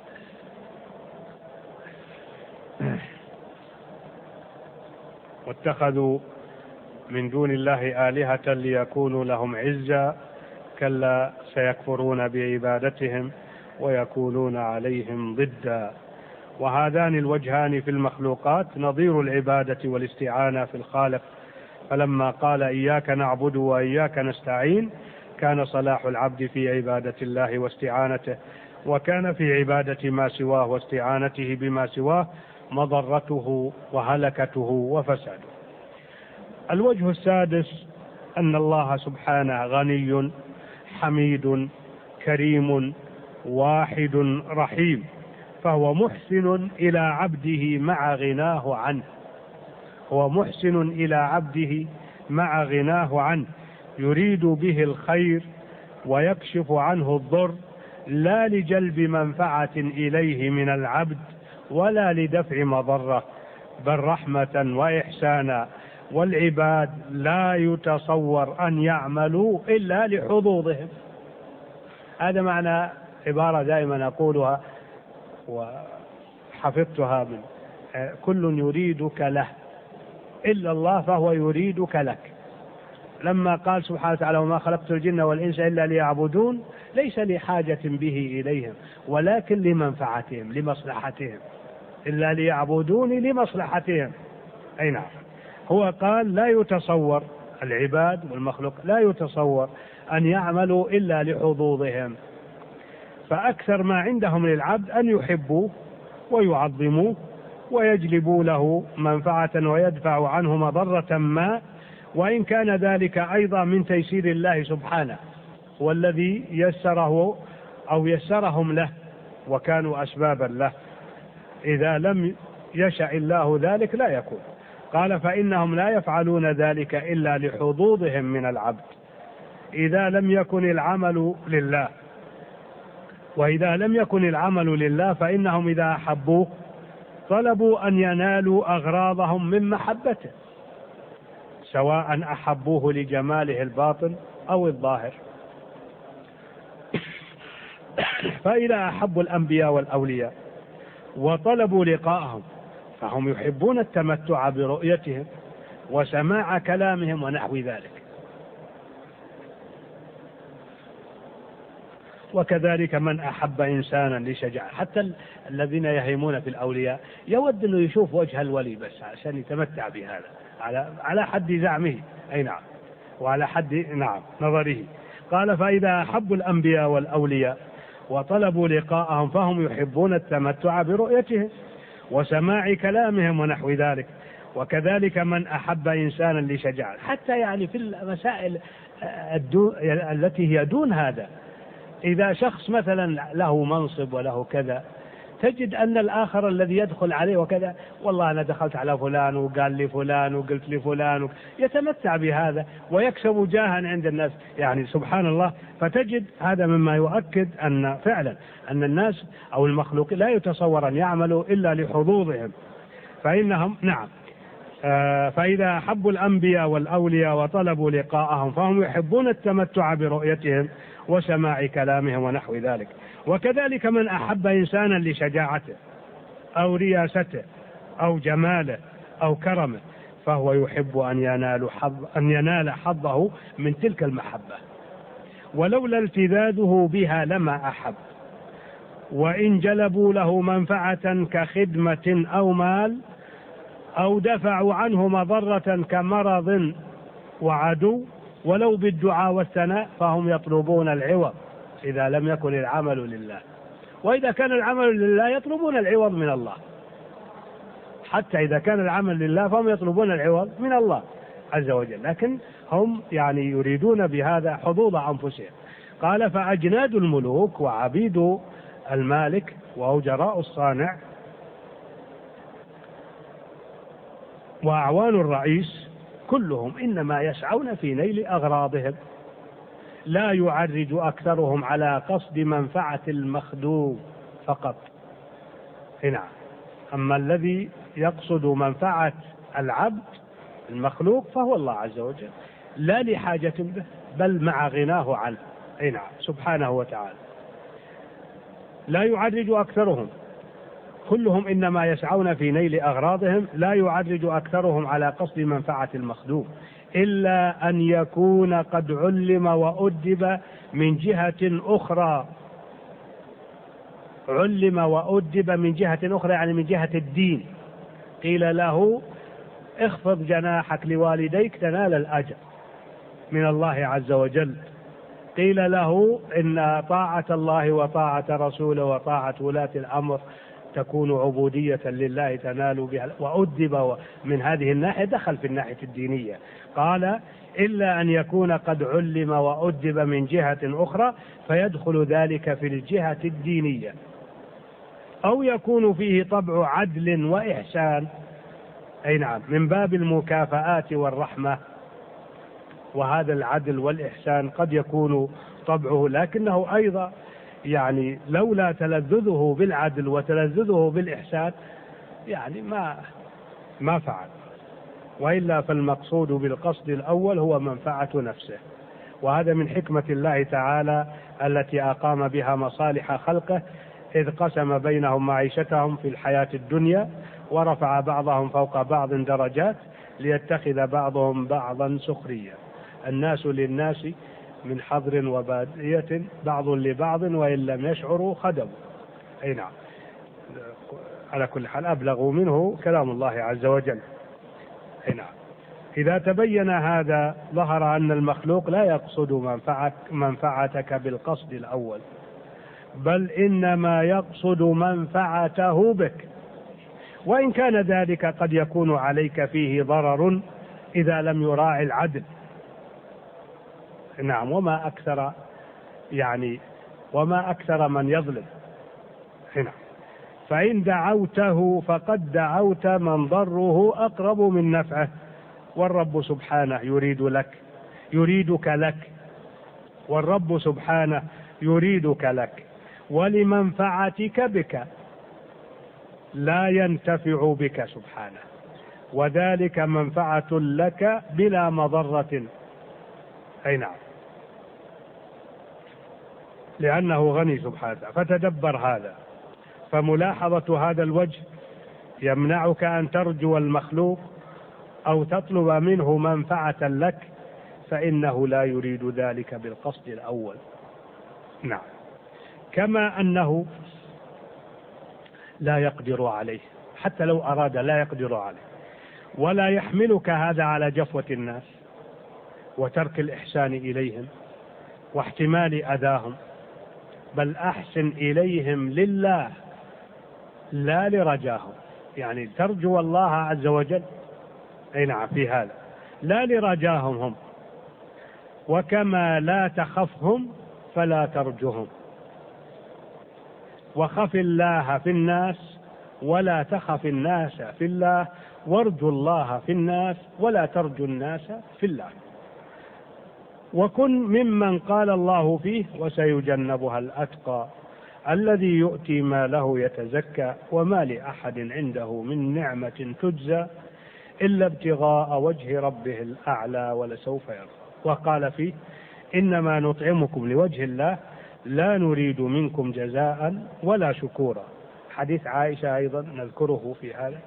Speaker 1: واتخذوا من دون الله آلهة ليكونوا لهم عزا كلا سيكفرون بعبادتهم ويكونون عليهم ضدا. وهذان الوجهان في المخلوقات نظير العبادة والاستعانة في الخالق. فلما قال: إياك نعبد وإياك نستعين، كان صلاح العبد في عبادة الله واستعانته، وكان في عبادة ما سواه واستعانته بما سواه مضرته وهلكته وفساده. الوجه السادس أن الله سبحانه غني حميد كريم واحد رحيم، فهو محسن إلى عبده مع غناه عنه. هو محسن إلى عبده مع غناه عنه، يريد به الخير ويكشف عنه الضر، لا لجلب منفعة إليه من العبد ولا لدفع مضرة، بل رحمة وإحسانا. والعباد لا يتصور أن يعملوا إلا لحظوظهم. هذا معنى عبارة دائما أقولها وحفظتها من: كل يريدك له إلا الله فهو يريدك لك. لما قال سبحانه وتعالى: وما خلقت الجن والإنس إلا ليعبدون، ليس لحاجة به إليهم ولكن لمنفعتهم لمصلحتهم، إلا ليعبدون لمصلحتهم. أي نعم. هو قال: لا يتصور العباد والمخلوق لا يتصور أن يعملوا إلا لحظوظهم، فأكثر ما عندهم للعبد أن يحبوه ويعظموه ويجلبوا له منفعة ويدفع عنه مضرة ما، وإن كان ذلك أيضا من تيسير الله سبحانه، والذي يسره أو يسرهم له وكانوا أسبابا له. إذا لم يشأ الله ذلك لا يكون. قال: فإنهم لا يفعلون ذلك إلا لحظوظهم من العبد إذا لم يكن العمل لله. وإذا لم يكن العمل لله فإنهم إذا أحبوه طلبوا أن ينالوا أغراضهم من محبته، سواء أحبوه لجماله الباطن أو الظاهر. فإذا أحبوا الأنبياء والأولياء وطلبوا لقاءهم فهم يحبون التمتع برؤيتهم وسماع كلامهم ونحو ذلك. وكذلك من أحب إنسانا لشجاعة، حتى الذين يهيمون في الأولياء يود أنه يشوف وجه الولي بس عشان يتمتع بهذا على حد زعمه. أي نعم. وعلى حد نعم نظره. قال: فإذا أحبوا الأنبياء والأولياء وطلبوا لقاءهم فهم يحبون التمتع برؤيتهم وسماع كلامهم ونحو ذلك. وكذلك من أحب إنسانا لشجاعة، حتى يعني في المسائل التي هي دون هذا، إذا شخص مثلا له منصب وله كذا، تجد أن الآخر الذي يدخل عليه وكذا: والله أنا دخلت على فلان وقال لي فلان وقلت لي فلان، يتمتع بهذا ويكسب جاها عند الناس، يعني سبحان الله. فتجد هذا مما يؤكد أن فعلا أن الناس أو المخلوق لا يتصور أن يعملوا إلا لحظوظهم، فإنهم نعم. فإذا أحبوا الأنبياء والأولياء وطلبوا لقاءهم فهم يحبون التمتع برؤيتهم وسماع كلامهم ونحو ذلك. وكذلك من أحب إنسانا لشجاعته أو رياسته أو جماله أو كرمه فهو يحب أن ينال حظه من تلك المحبة. ولولا التذاذه بها لما أحب، وإن جلبوا له منفعة كخدمة أو مال أو دفعوا عنه مضرة كمرض وعدو ولو بالدعاء والثناء فهم يطلبون العوض إذا لم يكن العمل لله، وإذا كان العمل لله يطلبون العوض من الله، حتى إذا كان العمل لله فهم يطلبون العوض من الله عز وجل، لكن هم يعني يريدون بهذا حظوظ أنفسهم. قال فأجناد الملوك وعبيد المالك وأجراء الصانع وأعوان الرئيس كلهم إنما يسعون في نيل أغراضهم، لا يعرج أكثرهم على قصد منفعة المخدوم فقط. نعم. أما الذي يقصد منفعة العبد المخلوق فهو الله عز وجل، لا لحاجة به بل مع غناه عنه. نعم سبحانه وتعالى. لا يعرج أكثرهم، كلهم إنما يسعون في نيل أغراضهم، لا يعرج أكثرهم على قصد منفعة المخدوم إلا أن يكون قد علم وأدب من جهة أخرى. علم وأدب من جهة أخرى يعني من جهة الدين. قيل له اخفض جناحك لوالديك تنال الأجر من الله عز وجل. قيل له إن طاعة الله وطاعة رسوله وطاعة ولاة الأمر تكون عبودية لله تنال بها، وأدب من هذه الناحية، دخل في الناحية الدينية. قال إلا أن يكون قد علم وأدب من جهة أخرى فيدخل ذلك في الجهة الدينية، أو يكون فيه طبع عدل وإحسان، أي نعم، من باب المكافآت والرحمة. وهذا العدل والإحسان قد يكون طبعه، لكنه أيضا يعني لولا تلذذه بالعدل وتلذذه بالإحسان يعني ما فعل، وإلا فالمقصود بالقصد الأول هو منفعة نفسه. وهذا من حكمة الله تعالى التي أقام بها مصالح خلقه، إذ قسم بينهم معيشتهم في الحياة الدنيا ورفع بعضهم فوق بعض درجات ليتخذ بعضهم بعضا سخريا، الناس للناس من حضر وبادية بعض لبعض وإن لم يشعروا خدموا. أي نعم. على كل حال أبلغوا منه كلام الله عز وجل. أي نعم. إذا تبين هذا ظهر أن المخلوق لا يقصد منفعتك بالقصد الأول، بل إنما يقصد منفعته بك، وإن كان ذلك قد يكون عليك فيه ضرر إذا لم يراعي العدل. نعم. وما أكثر من يظلم. هنا فإن دعوته فقد دعوت من ضره أقرب من نفعه، والرب سبحانه يريدك لك، والرب سبحانه يريدك لك ولمنفعتك بك، لا ينتفع بك سبحانه، وذلك منفعة لك بلا مضرة. أي نعم. لأنه غني سبحانه. فتدبر هذا، فملاحظة هذا الوجه يمنعك أن ترجو المخلوق أو تطلب منه منفعة لك، فإنه لا يريد ذلك بالقصد الأول. نعم. كما أنه لا يقدر عليه، حتى لو أراد لا يقدر عليه، ولا يحملك هذا على جفوة الناس وترك الإحسان إليهم واحتمال أذاهم، بل أحسن إليهم لله لا لرجاهم، يعني ترجو الله عز وجل. أي نعم في هذا، لا لرجاهم هم. وكما لا تخفهم فلا ترجهم، وخف الله في الناس ولا تخف الناس في الله، وارجو الله في الناس ولا ترجو الناس في الله. وكن ممن قال الله فيه وسيجنبها الأتقى الذي يؤتي ماله يتزكى وما لأحد عنده من نعمة تجزى إلا ابتغاء وجه ربه الأعلى ولسوف يرضى. وقال فيه إنما نطعمكم لوجه الله لا نريد منكم جزاء ولا شكورا. حديث عائشة أيضا نذكره في هذا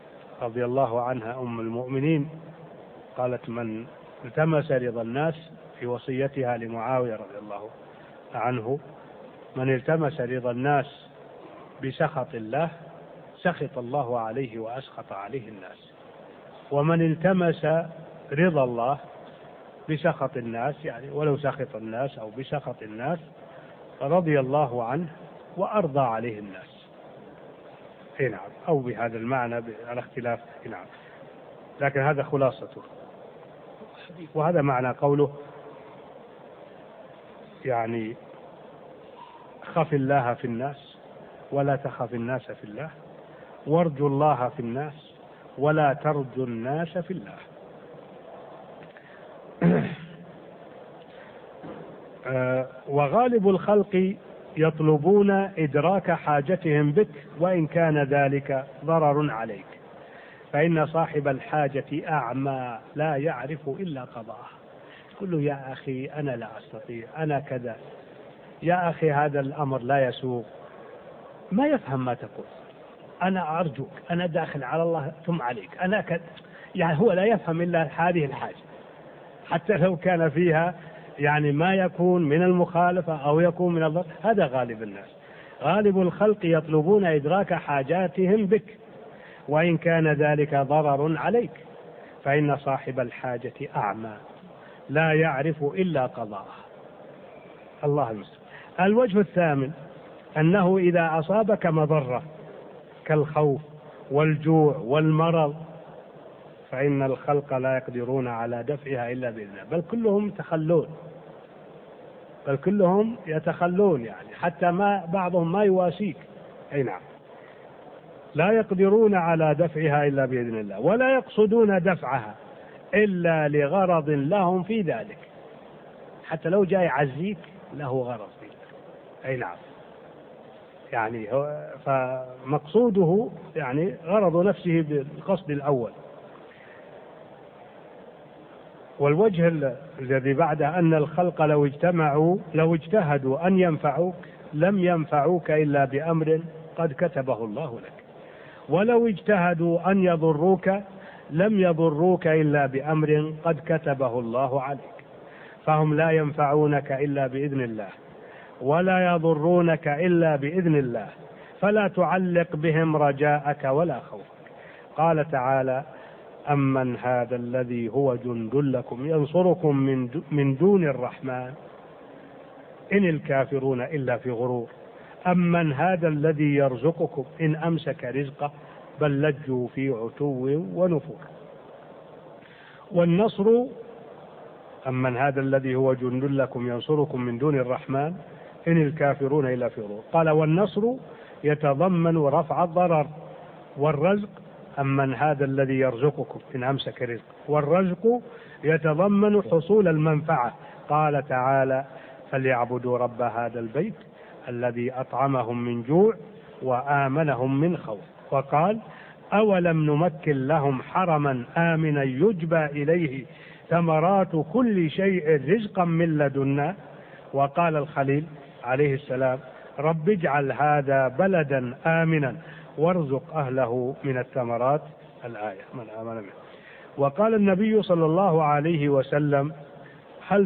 Speaker 1: رضي الله عنها أم المؤمنين، قالت من التمس رضا الناس في وصيتها لمعاوية رضي الله عنه: من التمس رضا الناس بسخط الله سخط الله عليه وأسخط عليه الناس، ومن التمس رضا الله بسخط الناس، يعني ولو سخط الناس أو بسخط الناس، رضي الله عنه وأرضى عليه الناس. نعم، أو بهذا المعنى على اختلاف. نعم، لكن هذا خلاصته. وهذا معنى قوله يعني خف الله في الناس ولا تخف الناس في الله، وارجوا الله في الناس ولا ترجوا الناس في الله. وغالب الخلق يطلبون إدراك حاجتهم بك وإن كان ذلك ضرر عليك، فإن صاحب الحاجة أعمى لا يعرف إلا قضاءه. تقول له: يا أخي أنا لا أستطيع، أنا كذا، يا أخي هذا الأمر لا يسوق، ما يفهم ما تقول. أنا أرجوك، أنا داخل على الله ثم عليك، أنا كذا. يعني هو لا يفهم إلا هذه الحاجة، حتى لو كان فيها يعني ما يكون من المخالفة أو يكون من الضرر. هذا غالب الناس. غالب الخلق يطلبون إدراك حاجاتهم بك وإن كان ذلك ضرر عليك، فإن صاحب الحاجة أعمى لا يعرف إلا قضاءه. الله المستعان. الوجه الثامن أنه إذا أصابك مضرة كالخوف والجوع والمرض فإن الخلق لا يقدرون على دفعها إلا بإذن الله، بل كلهم يتخلون، يعني حتى ما بعضهم ما يواسيك. أي نعم، لا يقدرون على دفعها إلا بإذن الله، ولا يقصدون دفعها إلا لغرض لهم في ذلك. حتى لو جاي يعزيك له غرض في ذلك. أي نعم، يعني فمقصوده يعني غرض نفسه بالقصد الأول. والوجه الذي بعده أن الخلق لو اجتهدوا أن ينفعوك لم ينفعوك إلا بأمر قد كتبه الله لك، ولو اجتهدوا أن يضروك لم يضروك إلا بأمر قد كتبه الله عليك، فهم لا ينفعونك إلا بإذن الله ولا يضرونك إلا بإذن الله، فلا تعلق بهم رجاءك ولا خوفك. قال تعالى: أمن هذا الذي هو جند لكم ينصركم من دون الرحمن إن الكافرون إلا في غرور، أمن هذا الذي يرزقكم إن أمسك رزقه بل لجوا في عتو ونفور. والنصر، أمن هذا الذي هو جند لكم ينصركم من دون الرحمن إن الكافرون إلا في غرور. قال: والنصر يتضمن رفع الضرر، والرزق أمن هذا الذي يرزقكم إن أمسك رزق، والرزق يتضمن حصول المنفعة. قال تعالى: فليعبدوا رب هذا البيت الذي أطعمهم من جوع وآمنهم من خوف. وقال: أولم نمكن لهم حرما آمنا يجبى إليه ثمرات كل شيء رزقا من لدنا. وقال الخليل عليه السلام: رب اجعل هذا بلدا آمنا وارزق أهله من الثمرات. الآية من آمن به. وقال النبي صلى الله عليه وسلم: هل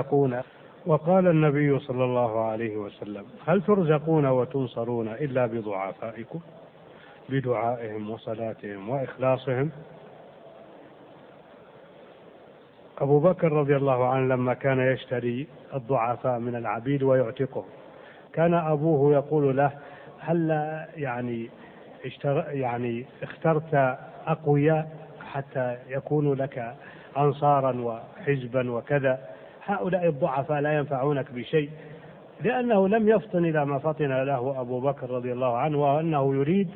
Speaker 1: ترزقون وتنصرون إلا بضعفائكم بدعائهم وصلاتهم وإخلاصهم. أبو بكر رضي الله عنه لما كان يشتري الضعفاء من العبيد ويعتقهم، كان أبوه يقول له: هل اخترت أقوياء حتى يكونوا لك أنصارا وحزبا وكذا؟ هؤلاء الضعفاء لا ينفعونك بشيء، لأنه لم يفطن إلى ما فطن له أبو بكر رضي الله عنه، وأنه يريد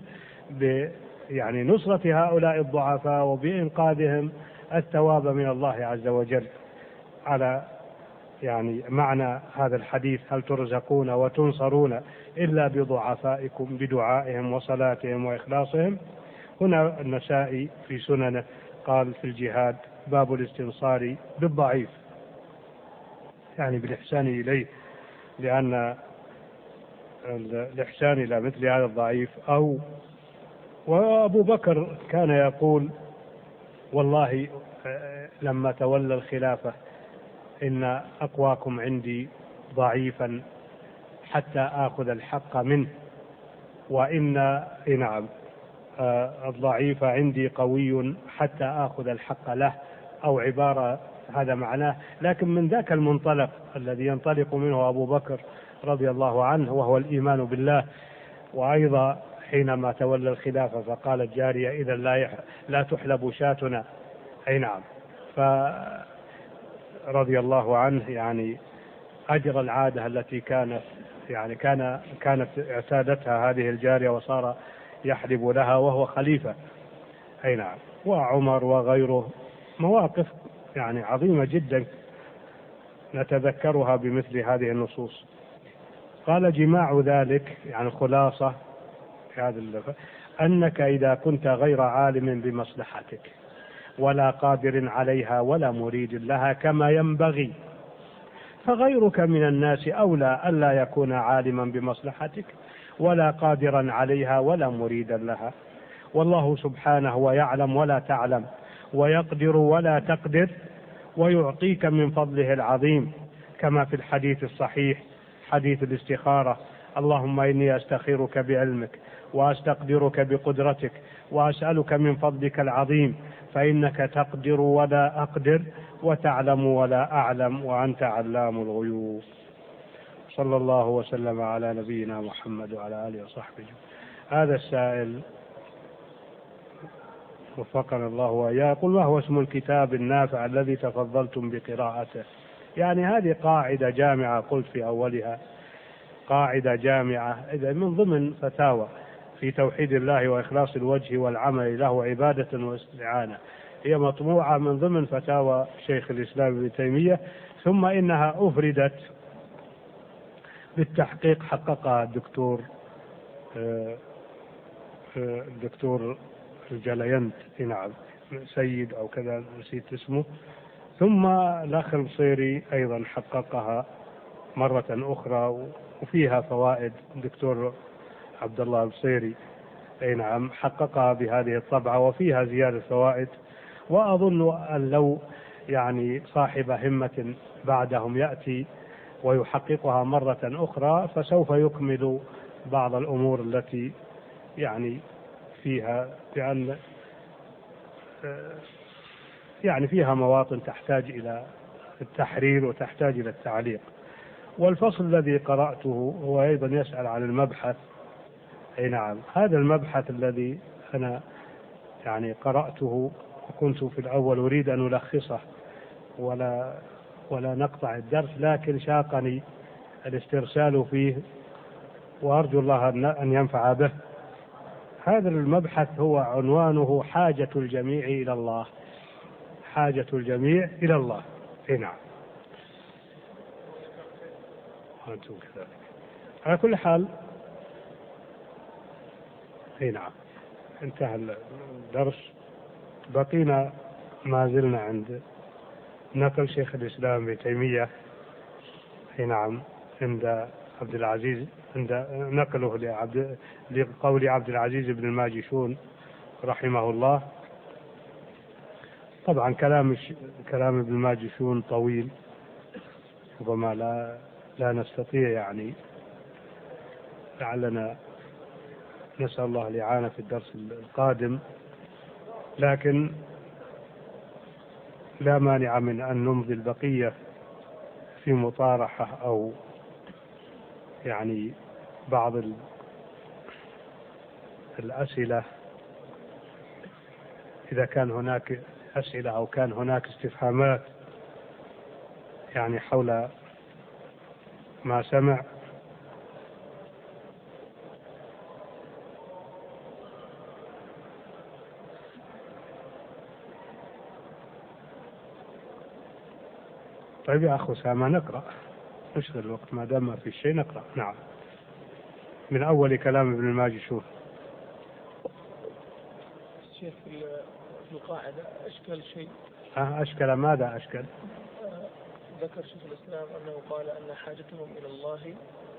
Speaker 1: نصرة هؤلاء الضعفاء وبإنقاذهم الثواب من الله عز وجل، على معنى هذا الحديث: هل ترزقون وتنصرون إلا بضعفائكم بدعائهم وصلاتهم وإخلاصهم. هنا النسائي في سننه قال في الجهاد: باب الاستنصار بالضعيف، يعني بالإحسان إليه، لأن الإحسان إلى مثل هذا الضعيف. وأبو بكر كان يقول: والله لما تولى الخلافة إن أقواكم عندي ضعيفا حتى آخذ الحق منه، وإن نعم الضعيف عندي قوي حتى آخذ الحق له، أو عبارة هذا معناه. لكن من ذاك المنطلق الذي ينطلق منه أبو بكر رضي الله عنه وهو الإيمان بالله، وأيضا حينما تولى الخلافة فقال الجارية إذا لا تحلب شاتنا، أي نعم. فرضي الله عنه يعني أجرى العادة التي كانت اعتادتها هذه الجارية، وصار يحلب لها وهو خليفة، أي نعم. وعمر وغيره مواقف يعني عظيمة جدا نتذكرها بمثل هذه النصوص. قال جماع ذلك يعني خلاصة هذا أنك إذا كنت غير عالم بمصلحتك ولا قادر عليها ولا مريد لها كما ينبغي، فغيرك من الناس أولى ألا يكون عالما بمصلحتك ولا قادرا عليها ولا مريدا لها، والله سبحانه ويعلم ولا تعلم، ويقدر ولا تقدر، ويعطيك من فضله العظيم، كما في الحديث الصحيح حديث الاستخارة: اللهم إني أستخيرك بعلمك وأستقدرك بقدرتك وأسألك من فضلك العظيم، فإنك تقدر ولا أقدر وتعلم ولا أعلم وأنت علام الغيوب. صلى الله وسلم على نبينا محمد وعلى آله وصحبه. هذا السائل وفقنا الله وإياه يقول: ما هو اسم الكتاب النافع الذي تفضلتم بقراءته؟ يعني هذه قاعدة جامعة، قلت في أولها قاعدة جامعة إذا من ضمن فتاوى في توحيد الله وإخلاص الوجه والعمل له عبادة واستعانة، هي مطبوعة من ضمن فتاوى شيخ الإسلام ابن تيمية، ثم إنها أفردت بالتحقيق، حققها الدكتور الجلينت، نعم سيد أو كذا نسيت اسمه، ثم الأخ البصيري أيضا حققها مرة أخرى وفيها فوائد. الدكتور عبد الله البصيري أي نعم حققها بهذه الطبعة وفيها زيادة فوائد، وأظن أن لو يعني صاحب همة بعدهم يأتي ويحققها مرة أخرى فسوف يكمل بعض الأمور التي يعني فيها، لأن يعني فيها مواطن تحتاج إلى التحرير وتحتاج إلى التعليق. والفصل الذي قرأته هو أيضا يسأل عن المبحث، أي نعم هذا المبحث الذي أنا يعني قرأته وكنت في الأول أريد أن ألخصه ولا نقطع الدرس، لكن شاقني الاسترسال فيه وأرجو الله أن ينفع به. هذا المبحث هو عنوانه حاجة الجميع إلى الله، حاجة الجميع إلى الله، نعم. وأنتم كذلك. على كل حال نعم انتهى الدرس، بقينا ما زلنا عند نقل شيخ الإسلام ابن تيمية، نعم عند عبد العزيز، عند نقله لقول عبد العزيز بن الماجشون رحمه الله. طبعا كلام ابن الماجشون طويل، ربما لا نستطيع يعني، لعلنا نسأل الله الإعانة في الدرس القادم، لكن لا مانع من أن نمضي البقية في مطارحة أو يعني بعض الأسئلة إذا كان هناك أسئلة أو كان هناك استفهامات يعني حول ما سمع. طيب يا أخو سامة نقرأ، نشغل الوقت ما دام ما في شيء نقرأ. نعم من أول كلام ابن الماجشون.
Speaker 2: شيخ في القاعدة أشكل شيء.
Speaker 1: أشكل ماذا أشكل؟
Speaker 2: ذكر شيخ الإسلام أنه قال أن حاجتهم إلى الله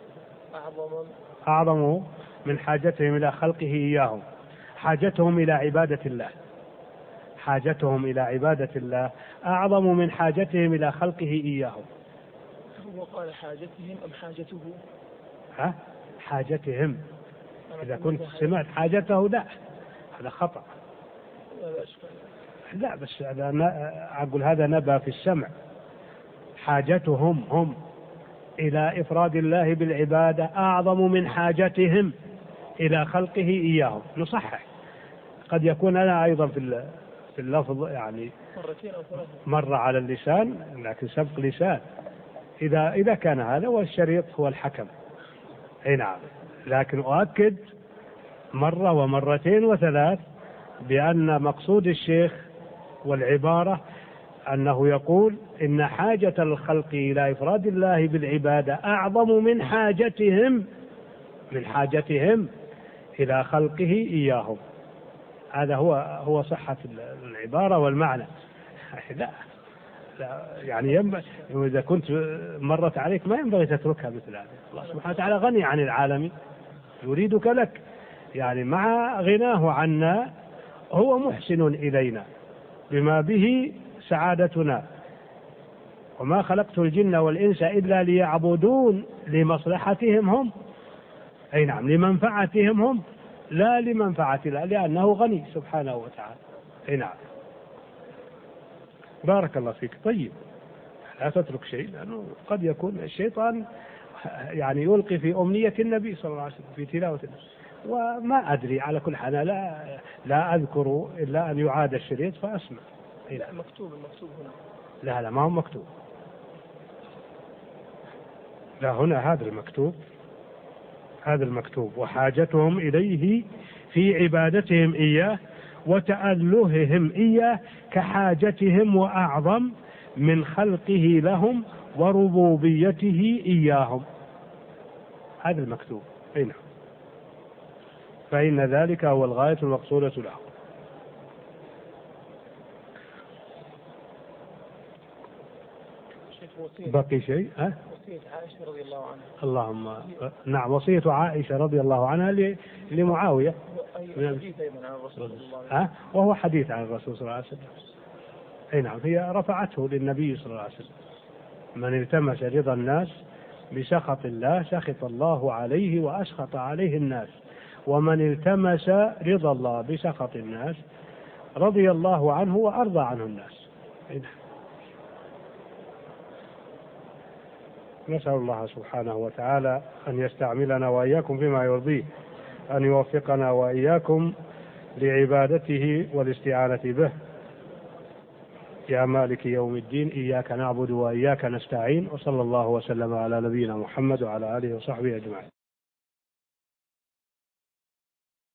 Speaker 1: أعظم من حاجتهم إلى خلقه إياهم، حاجتهم إلى عبادة الله، حاجتهم إلى عبادة الله أعظم من حاجتهم إلى خلقه إياهم.
Speaker 2: هو قال حاجتهم أم حاجته؟
Speaker 1: حاجتهم. إذا كنت سمعت حاجته لا، هذا خطأ. لا بس أقول هذا نبى في السمع. حاجتهم هم إلى إفراد الله بالعبادة أعظم من حاجتهم إلى خلقه إياهم. نصحح، قد يكون أنا أيضا في اللفظ يعني مرة على اللسان لكن سبق لسان. إذا كان هذا والشريط هو الحكم. نعم، لكن أؤكد مرة ومرتين وثلاث بأن مقصود الشيخ والعبارة أنه يقول إن حاجة الخلق إلى إفراد الله بالعبادة أعظم من حاجتهم إلى خلقه إياهم. هذا هو صحة العبارة والمعنى. لا يعني إذا كنت مرت عليك ما ينبغي تتركها مثل هذا. الله سبحانه وتعالى غني عن العالمين، يريدك لك، يعني مع غناه عنا هو محسن إلينا بما به سعادتنا. وما خلقت الجن والإنس إلا ليعبدون لمصلحتهم هم. أي نعم، لمنفعتهم هم لا لمنفعة الله، لأنه غني سبحانه وتعالى. أي نعم. بارك الله فيك. طيب لا تترك شيء، لأنه قد يكون الشيطان يعني يلقي في أمنية النبي صلى الله عليه وسلم في تلاوة وما أدري. على كل حال لا أذكر إلا أن يعاد الشريط فأسمع.
Speaker 2: لا مكتوب هنا.
Speaker 1: لا ما هو مكتوب. لا هنا هذا المكتوب وحاجتهم إليه في عبادتهم إياه وتألههم إياه كحاجتهم وأعظم من خلقه لهم وربوبيته إياهم. هذا المكتوب. هنا فإن ذلك هو الغاية المقصودة له. بقي شيء؟
Speaker 2: وصية عائشة رضي الله عنها.
Speaker 1: اللهم نعم، وصية عائشة رضي الله عنها لمعاوية.
Speaker 2: حديث أيضا عن الرسول صلى الله عليه وسلم.
Speaker 1: وهو حديث عن الرسول صلى الله عليه وسلم. أي نعم، هي رفعته للنبي صلى الله عليه وسلم: من التمس رضا الناس بسخط الله سخط الله عليه وأسخط عليه الناس، ومن التمس رضا الله بسخط الناس رضي الله عنه وأرضى عنه الناس. نسأل الله سبحانه وتعالى أن يستعملنا وإياكم فيما يرضيه، أن يوفقنا وإياكم لعبادته والاستعانة به. يا مالك يوم الدين إياك نعبد وإياك نستعين، وصلى الله وسلم على نبينا محمد وعلى آله وصحبه أجمعين.